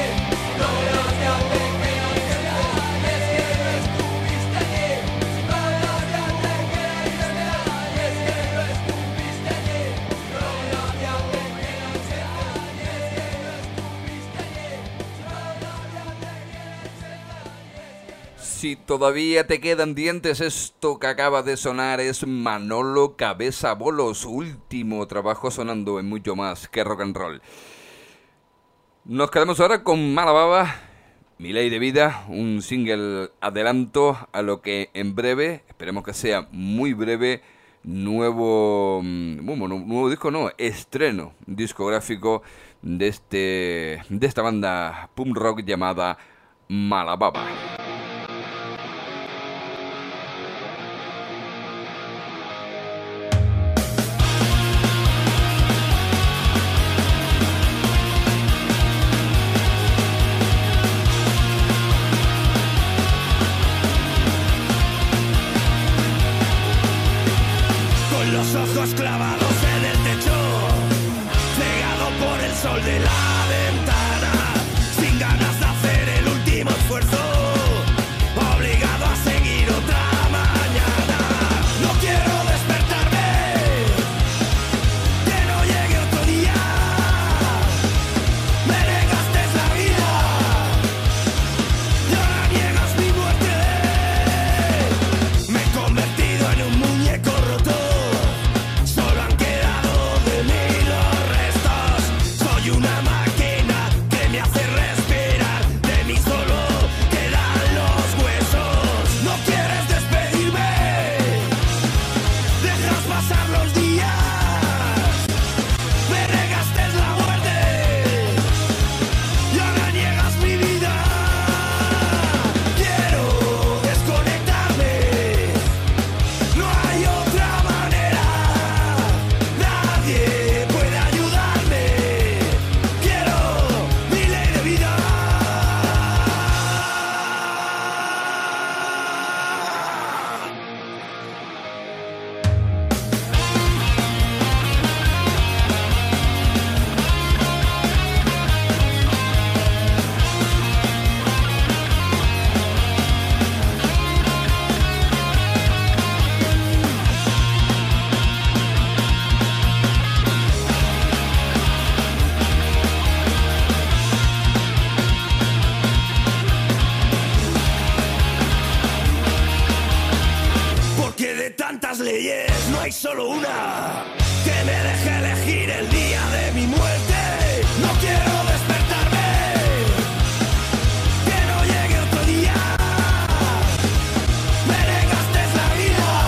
Si todavía te quedan dientes, esto que acaba de sonar es Manolo Cabeza Bolo, su último trabajo sonando en mucho más que rock and roll. Nos quedamos ahora con Mala Baba, Mi Ley de Vida, un single adelanto a lo que en breve, esperemos que sea muy breve, nuevo disco, no, estreno discográfico de esta banda punk rock llamada Mala Baba. Los ojos clavados en el techo, cegado por el sol de la ventana, sin ganas de hacer el último esfuerzo, obligado a seguir otra mañana. No quiero despertarme, que no llegue otro día. Me negaste la vida y ahora niegas mi muerte. Me he convertido en un muñeco roto. Una máquina que me hace respirar, de mí solo quedan los huesos. No quieres despedirme, dejas pasar los días, me negaste la muerte y ahora niegas mi vida. Quiero desconectarme, no hay otra manera, nadie puede ayudarme. Leyes, no hay solo una que me deje elegir el día de mi muerte. No quiero despertarme, que no llegue otro día. Me negaste la vida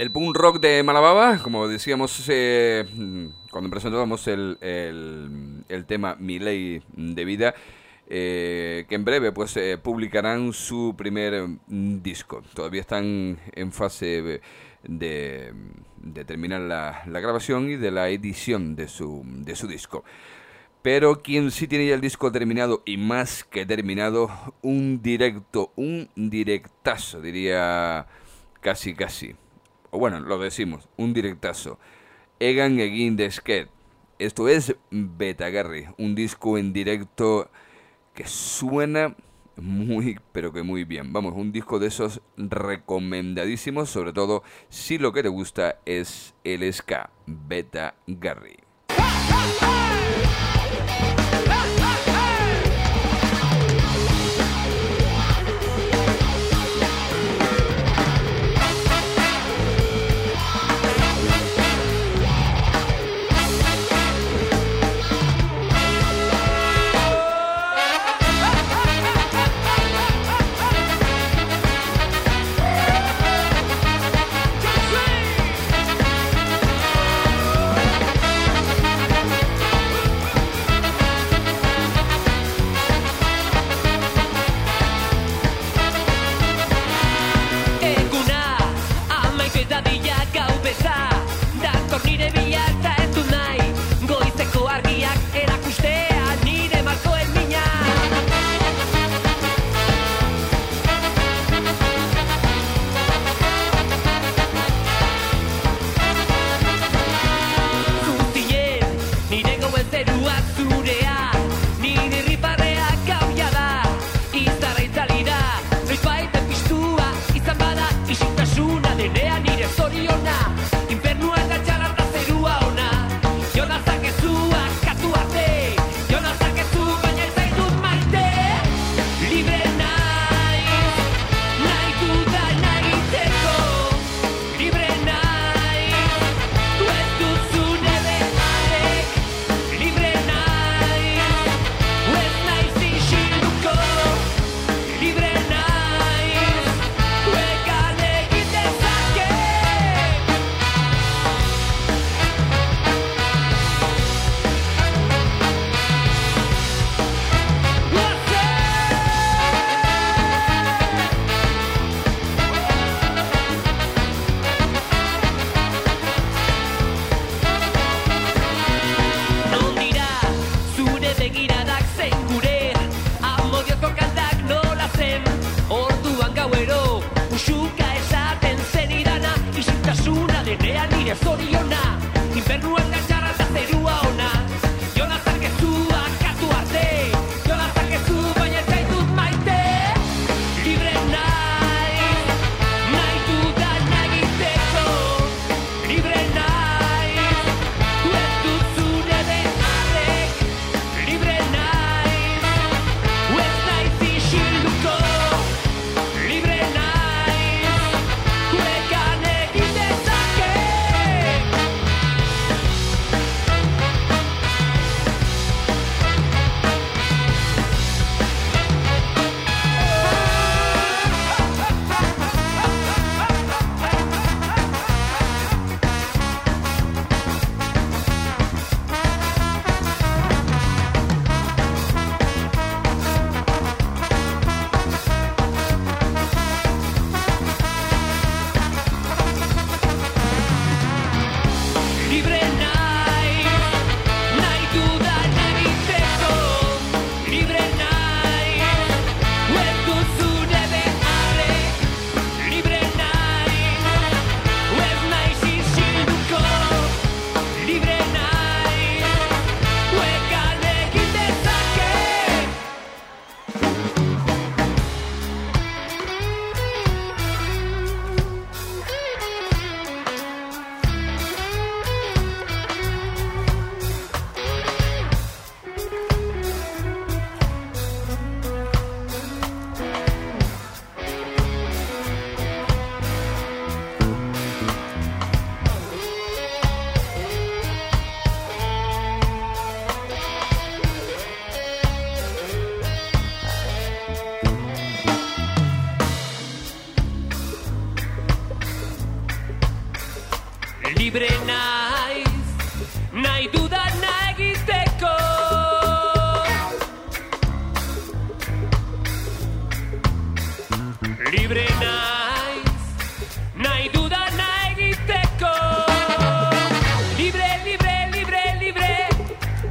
del punk rock de Malababa, como decíamos cuando presentábamos el tema Mi Ley de Vida, que en breve pues publicarán su primer disco. Todavía están en fase de terminar la grabación y de la edición de su disco. Pero quien sí tiene ya el disco terminado, y más que terminado, un directazo, diría casi. O bueno, lo decimos, un directazo. Egan Egin Desket. Esto es Betagarri, un disco en directo que suena muy, pero que muy bien. Vamos, un disco de esos recomendadísimos, sobre todo si lo que te gusta es el ska. Betagarri.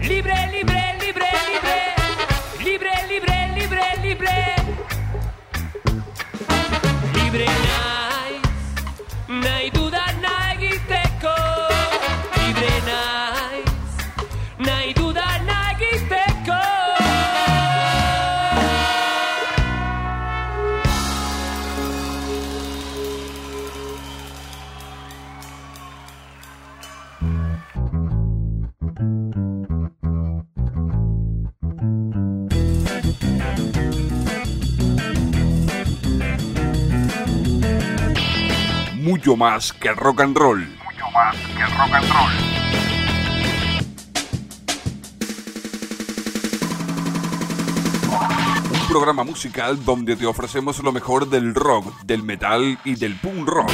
Libre, libre, libre, libre. Libre, libre, libre, libre. Libre naiz, nahi dudana egiteko. Libre naiz, nahi dudana egiteko. Mucho más que rock and roll. Mucho más que rock and roll. Un programa musical donde te ofrecemos lo mejor del rock, del metal y del punk rock.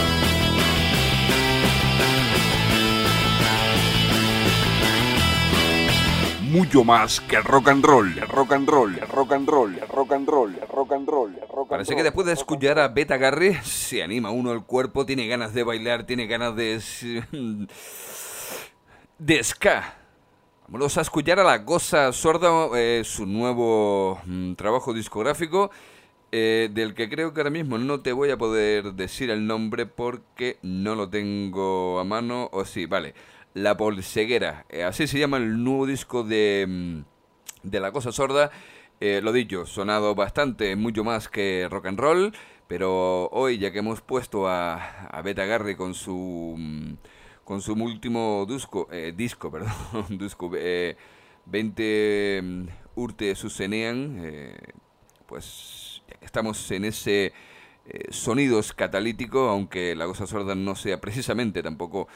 Mucho más que rock and roll, rock and roll, rock and roll, rock and roll, rock and roll, rock and roll. Parece que después de escuchar a Beta Garry se anima uno el cuerpo, tiene ganas de bailar, tiene ganas de ska. Vamos a escuchar a La Cosa Sorda, su nuevo trabajo discográfico, del que creo que ahora mismo no te voy a poder decir el nombre porque no lo tengo a mano, o sí, vale. La Polseguera, así se llama el nuevo disco de La Cosa Sorda. Lo dicho, sonado bastante, mucho más que rock and roll, pero hoy, ya que hemos puesto a Beta Garry con su último disco, 20 Urte Zuzenean, pues ya que estamos en ese sonidos catalítico, aunque La Cosa Sorda no sea precisamente tampoco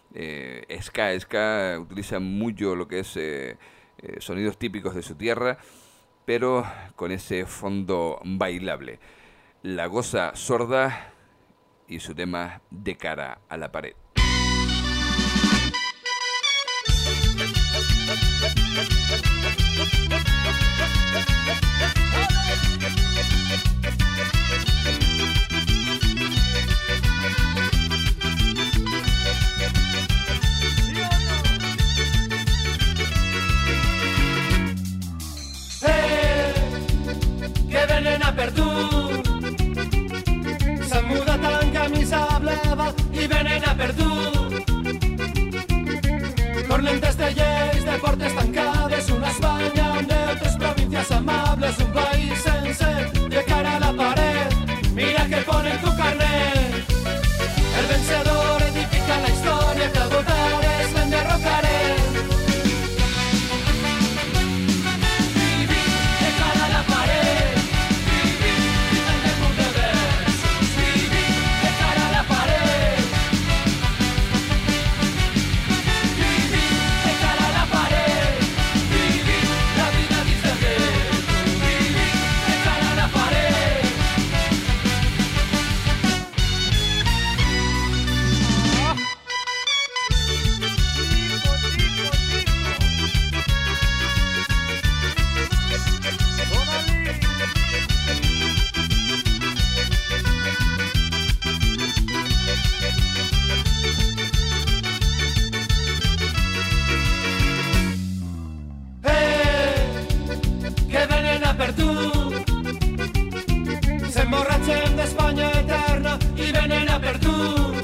ska utiliza mucho lo que es sonidos típicos de su tierra, pero con ese fondo bailable. La Cosa Sorda y su tema De cara a la pared. Perdut s'han mudat en camisa blava i venen a perdut. Tornen des de lleis de portes tancades, una Espanya amb altres províncies amables, un país sencer de cara a la paret. Mira que pone en tu carnet, el vencedor edifica la historia que votares l'enderrocaré. S'emborratxen d'Espanya eterna i venen a perdut.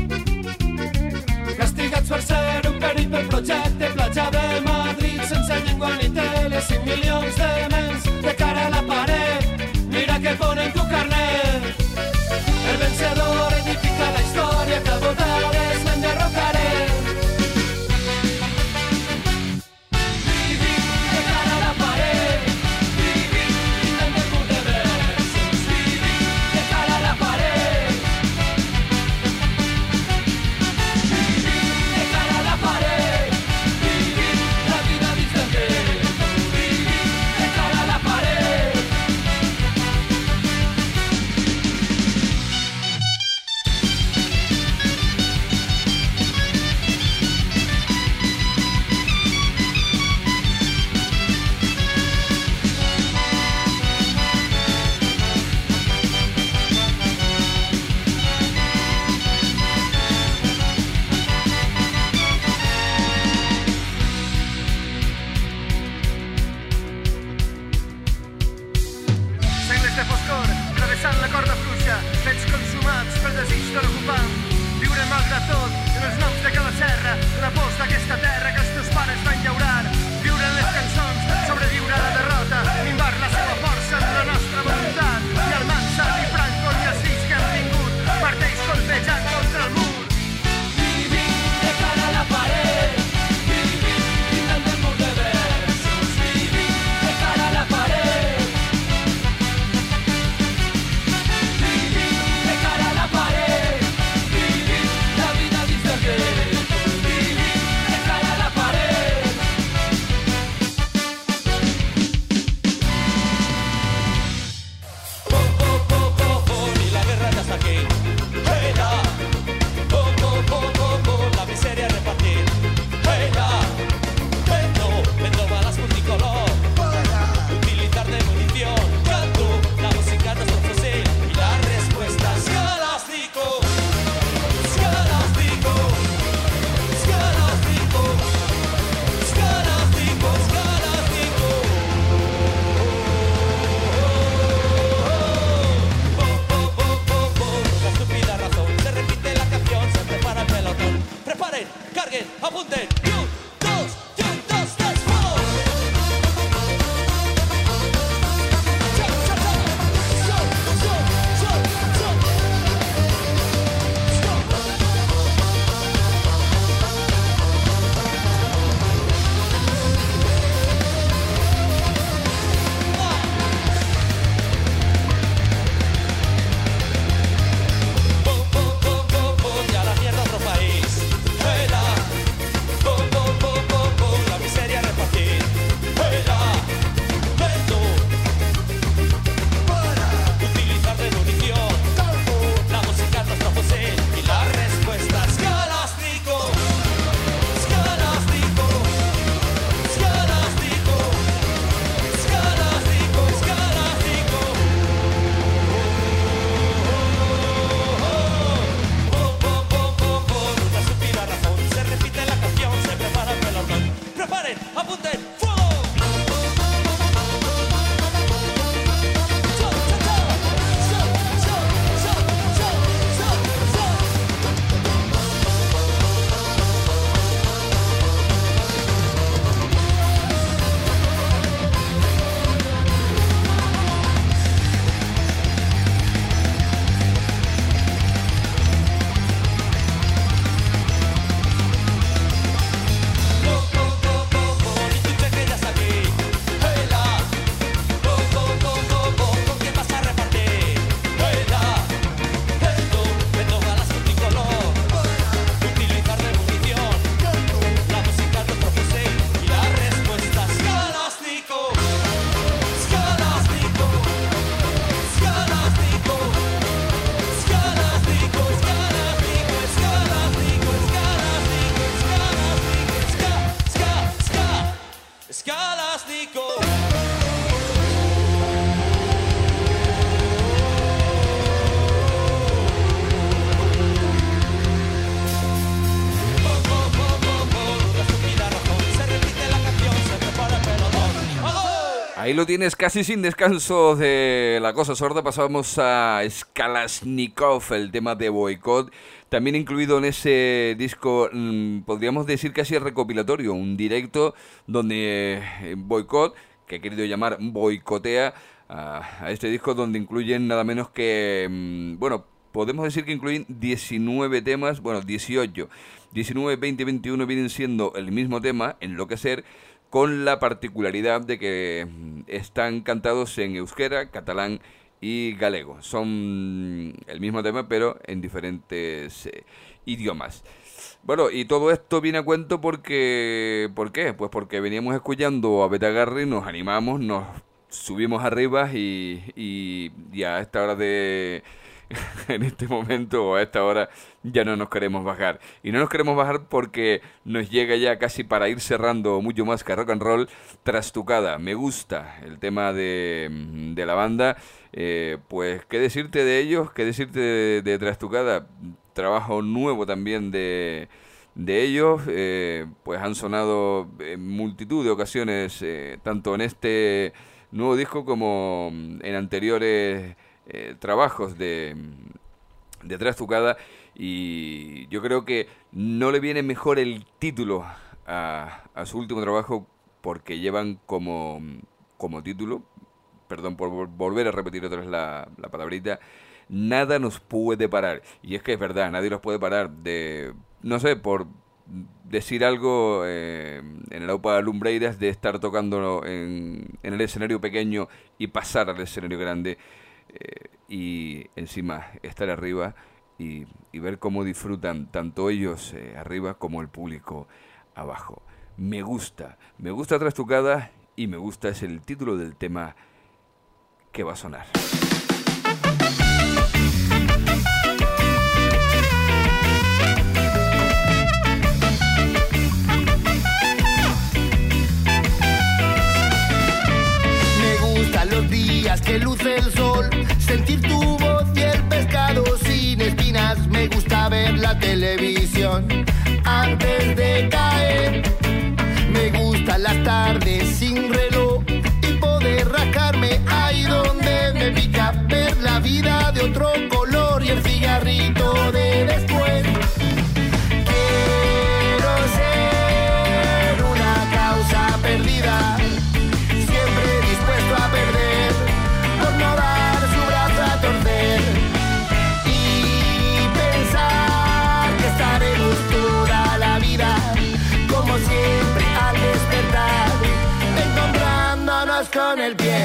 Castigats per ser un perill pel projecte, platja de Madrid sense llengua ni tele, 5 milions de mens de cara a la paret. Mira que pone en tu carnet, el vencedor edifica la historia que votares l'enderrocaré. Kalashnikov. Ahí lo tienes, casi sin descanso de La Cosa Sorda. Pasamos a Kalashnikov, el tema de Boicot, también incluido en ese disco, podríamos decir casi recopilatorio, un directo donde Boicot, que he querido llamar Boicotea, a este disco donde incluyen nada menos que, bueno, podemos decir que incluyen 19 temas, bueno, 18, 19, 20, 21 vienen siendo el mismo tema, Enloquecer, con la particularidad de que están cantados en euskera, catalán y galego. Son el mismo tema, pero en diferentes idiomas. Bueno, y todo esto viene a cuento porque... ¿Por qué? Pues porque veníamos escuchando a Betagarri, nos animamos, nos subimos arriba y a esta hora de... en este momento o a esta hora ya no nos queremos bajar. Y no nos queremos bajar porque nos llega ya casi para ir cerrando mucho más que rock and roll, Trastucada. Me gusta el tema de la banda. Pues qué decirte de ellos, qué decirte de Trastucada. Trabajo nuevo también de ellos. Pues han sonado en multitud de ocasiones, tanto en este nuevo disco como en anteriores trabajos de Trastucada, y yo creo que no le viene mejor el título a su último trabajo, porque llevan como título, perdón por volver a repetir otra vez la palabrita, nada nos puede parar. Y es que es verdad, nadie los puede parar, de no sé, por decir algo, en el Aupa Lumbreiras, de estar tocando en el escenario pequeño y pasar al escenario grande. Y encima estar arriba y ver cómo disfrutan tanto ellos arriba como el público abajo. Me gusta Trastucada, y me gusta es el título del tema que va a sonar. Los días que luce el sol, sentir tu voz y el pescado sin espinas. Me gusta ver la televisión antes de caer. Me gustan las tardes sin reloj y poder rascarme ahí donde me pica. Ver la vida de otro color y el cigarrito de después. Quiero ser una causa perdida, a perder por no dar su brazo a torcer, y pensar que estaremos toda la vida como siempre al despertar, encontrándonos con el pie.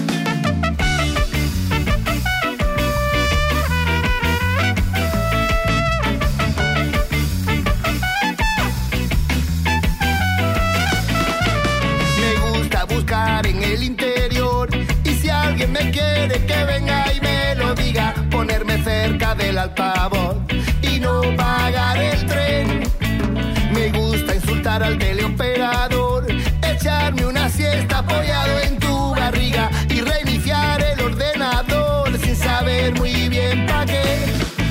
Buscar en el interior, y si alguien me quiere que venga y me lo diga, ponerme cerca del altavoz y no pagar el tren. Me gusta insultar al teleoperador, echarme una siesta apoyado en tu barriga y reiniciar el ordenador sin saber muy bien para qué.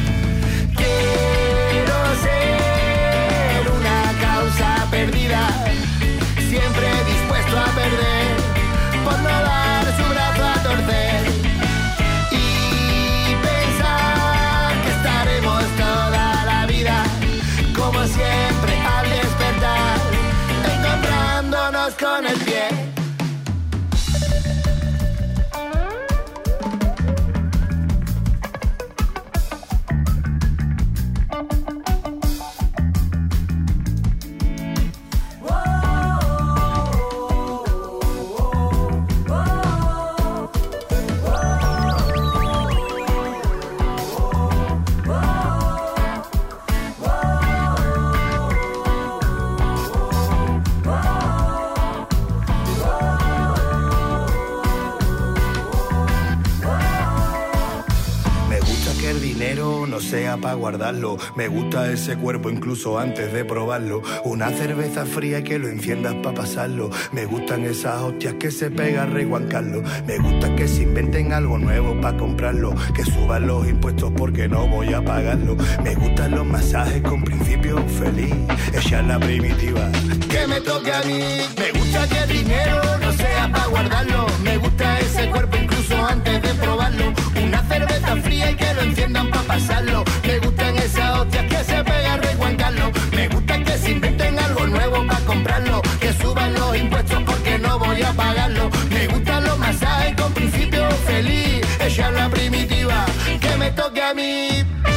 Quiero ser una causa perdida, siempre dispuesto a perder por no dar su brazo a torcer, y pensar que estaremos toda la vida como siempre al despertar, encontrándonos con el pie. sea para guardarlo. Me gusta ese cuerpo incluso antes de probarlo. Una cerveza fría y que lo enciendas para pasarlo. Me gustan esas hostias que se pega Rey Juan Carlos. Me gusta que se inventen algo nuevo para comprarlo. Que suban los impuestos porque no voy a pagarlo. Me gustan los masajes con principio feliz. Ella es la primitiva que me toque a mí. Me gusta que el dinero no sea para guardarlo. Me gusta ese cuerpo incluso antes de probarlo. Una cerveza fría y que lo enciendan para pasarlo. Me gustan esas hostias que se pega Rey Juan Carlos. Me gusta que se inventen algo nuevo para comprarlo. Que suban los impuestos porque no voy a pagarlo. Me gustan los masajes con principio feliz. Ella es la primitiva que me toque a mí.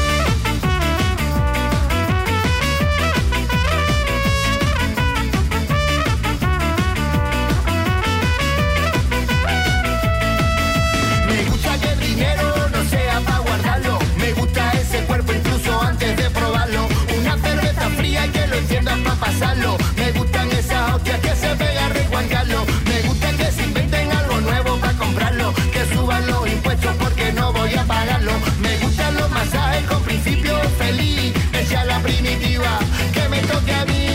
Para pasarlo, me gustan esas hostias que se pega Rey Juan Carlos. Me gusta que se inventen algo nuevo para comprarlo. Que suban los impuestos porque no voy a pagarlo. Me gustan los masajes con principio feliz. Ella es la primitiva que me toque a mí.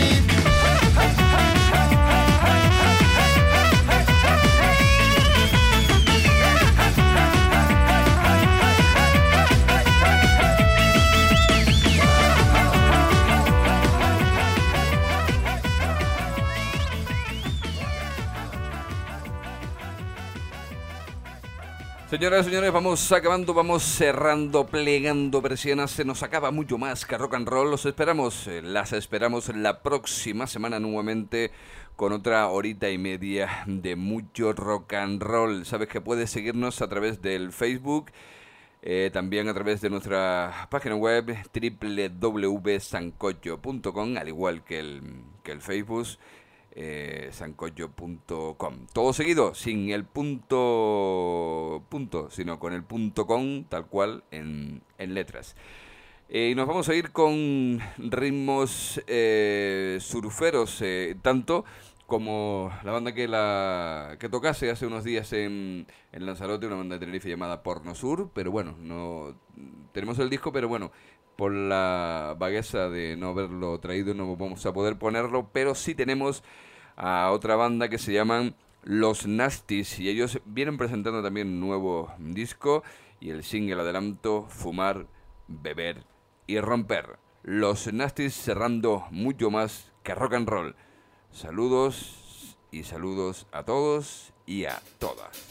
Señoras y señores, vamos acabando, vamos cerrando, plegando persianas. Se nos acaba mucho más que rock and roll. Las esperamos la próxima semana nuevamente con otra horita y media de mucho rock and roll. Sabes que puedes seguirnos a través del Facebook, también a través de nuestra página web www.sancocho.com, al igual que el Facebook. Sancocho.com. Todo seguido, sin el punto, sino con el .com, tal cual en letras. Y nos vamos a ir con ritmos surferos, tanto como la banda que tocase hace unos días en Lanzarote, una banda de Tenerife llamada Porno Sur, pero bueno, no tenemos el disco, pero bueno, por la vagueza de no haberlo traído no vamos a poder ponerlo, pero sí tenemos a otra banda que se llaman Los Nasties y ellos vienen presentando también un nuevo disco y el single adelanto Fumar, Beber y Romper. Los Nasties cerrando mucho más que rock and roll. Saludos y saludos a todos y a todas.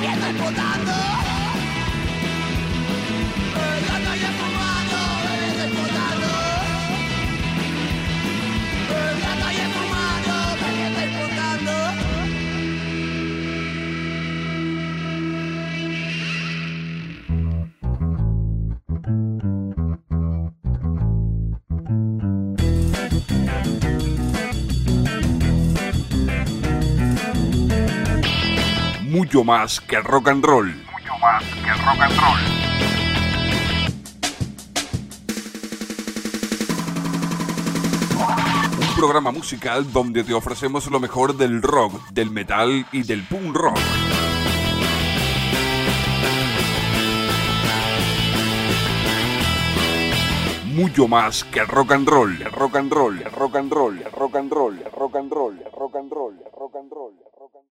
bebiendo y potando. En la calle fumando, bebiendo y potando. En la calle fumando, bebiendo y potando. Mucho más que rock and roll. Mucho más que rock and roll. Un programa musical donde te ofrecemos lo mejor del rock, del metal y del punk rock. Mucho más que rock and roll, rock and roll, rock and roll, rock and roll, rock and roll, rock and roll, rock and roll.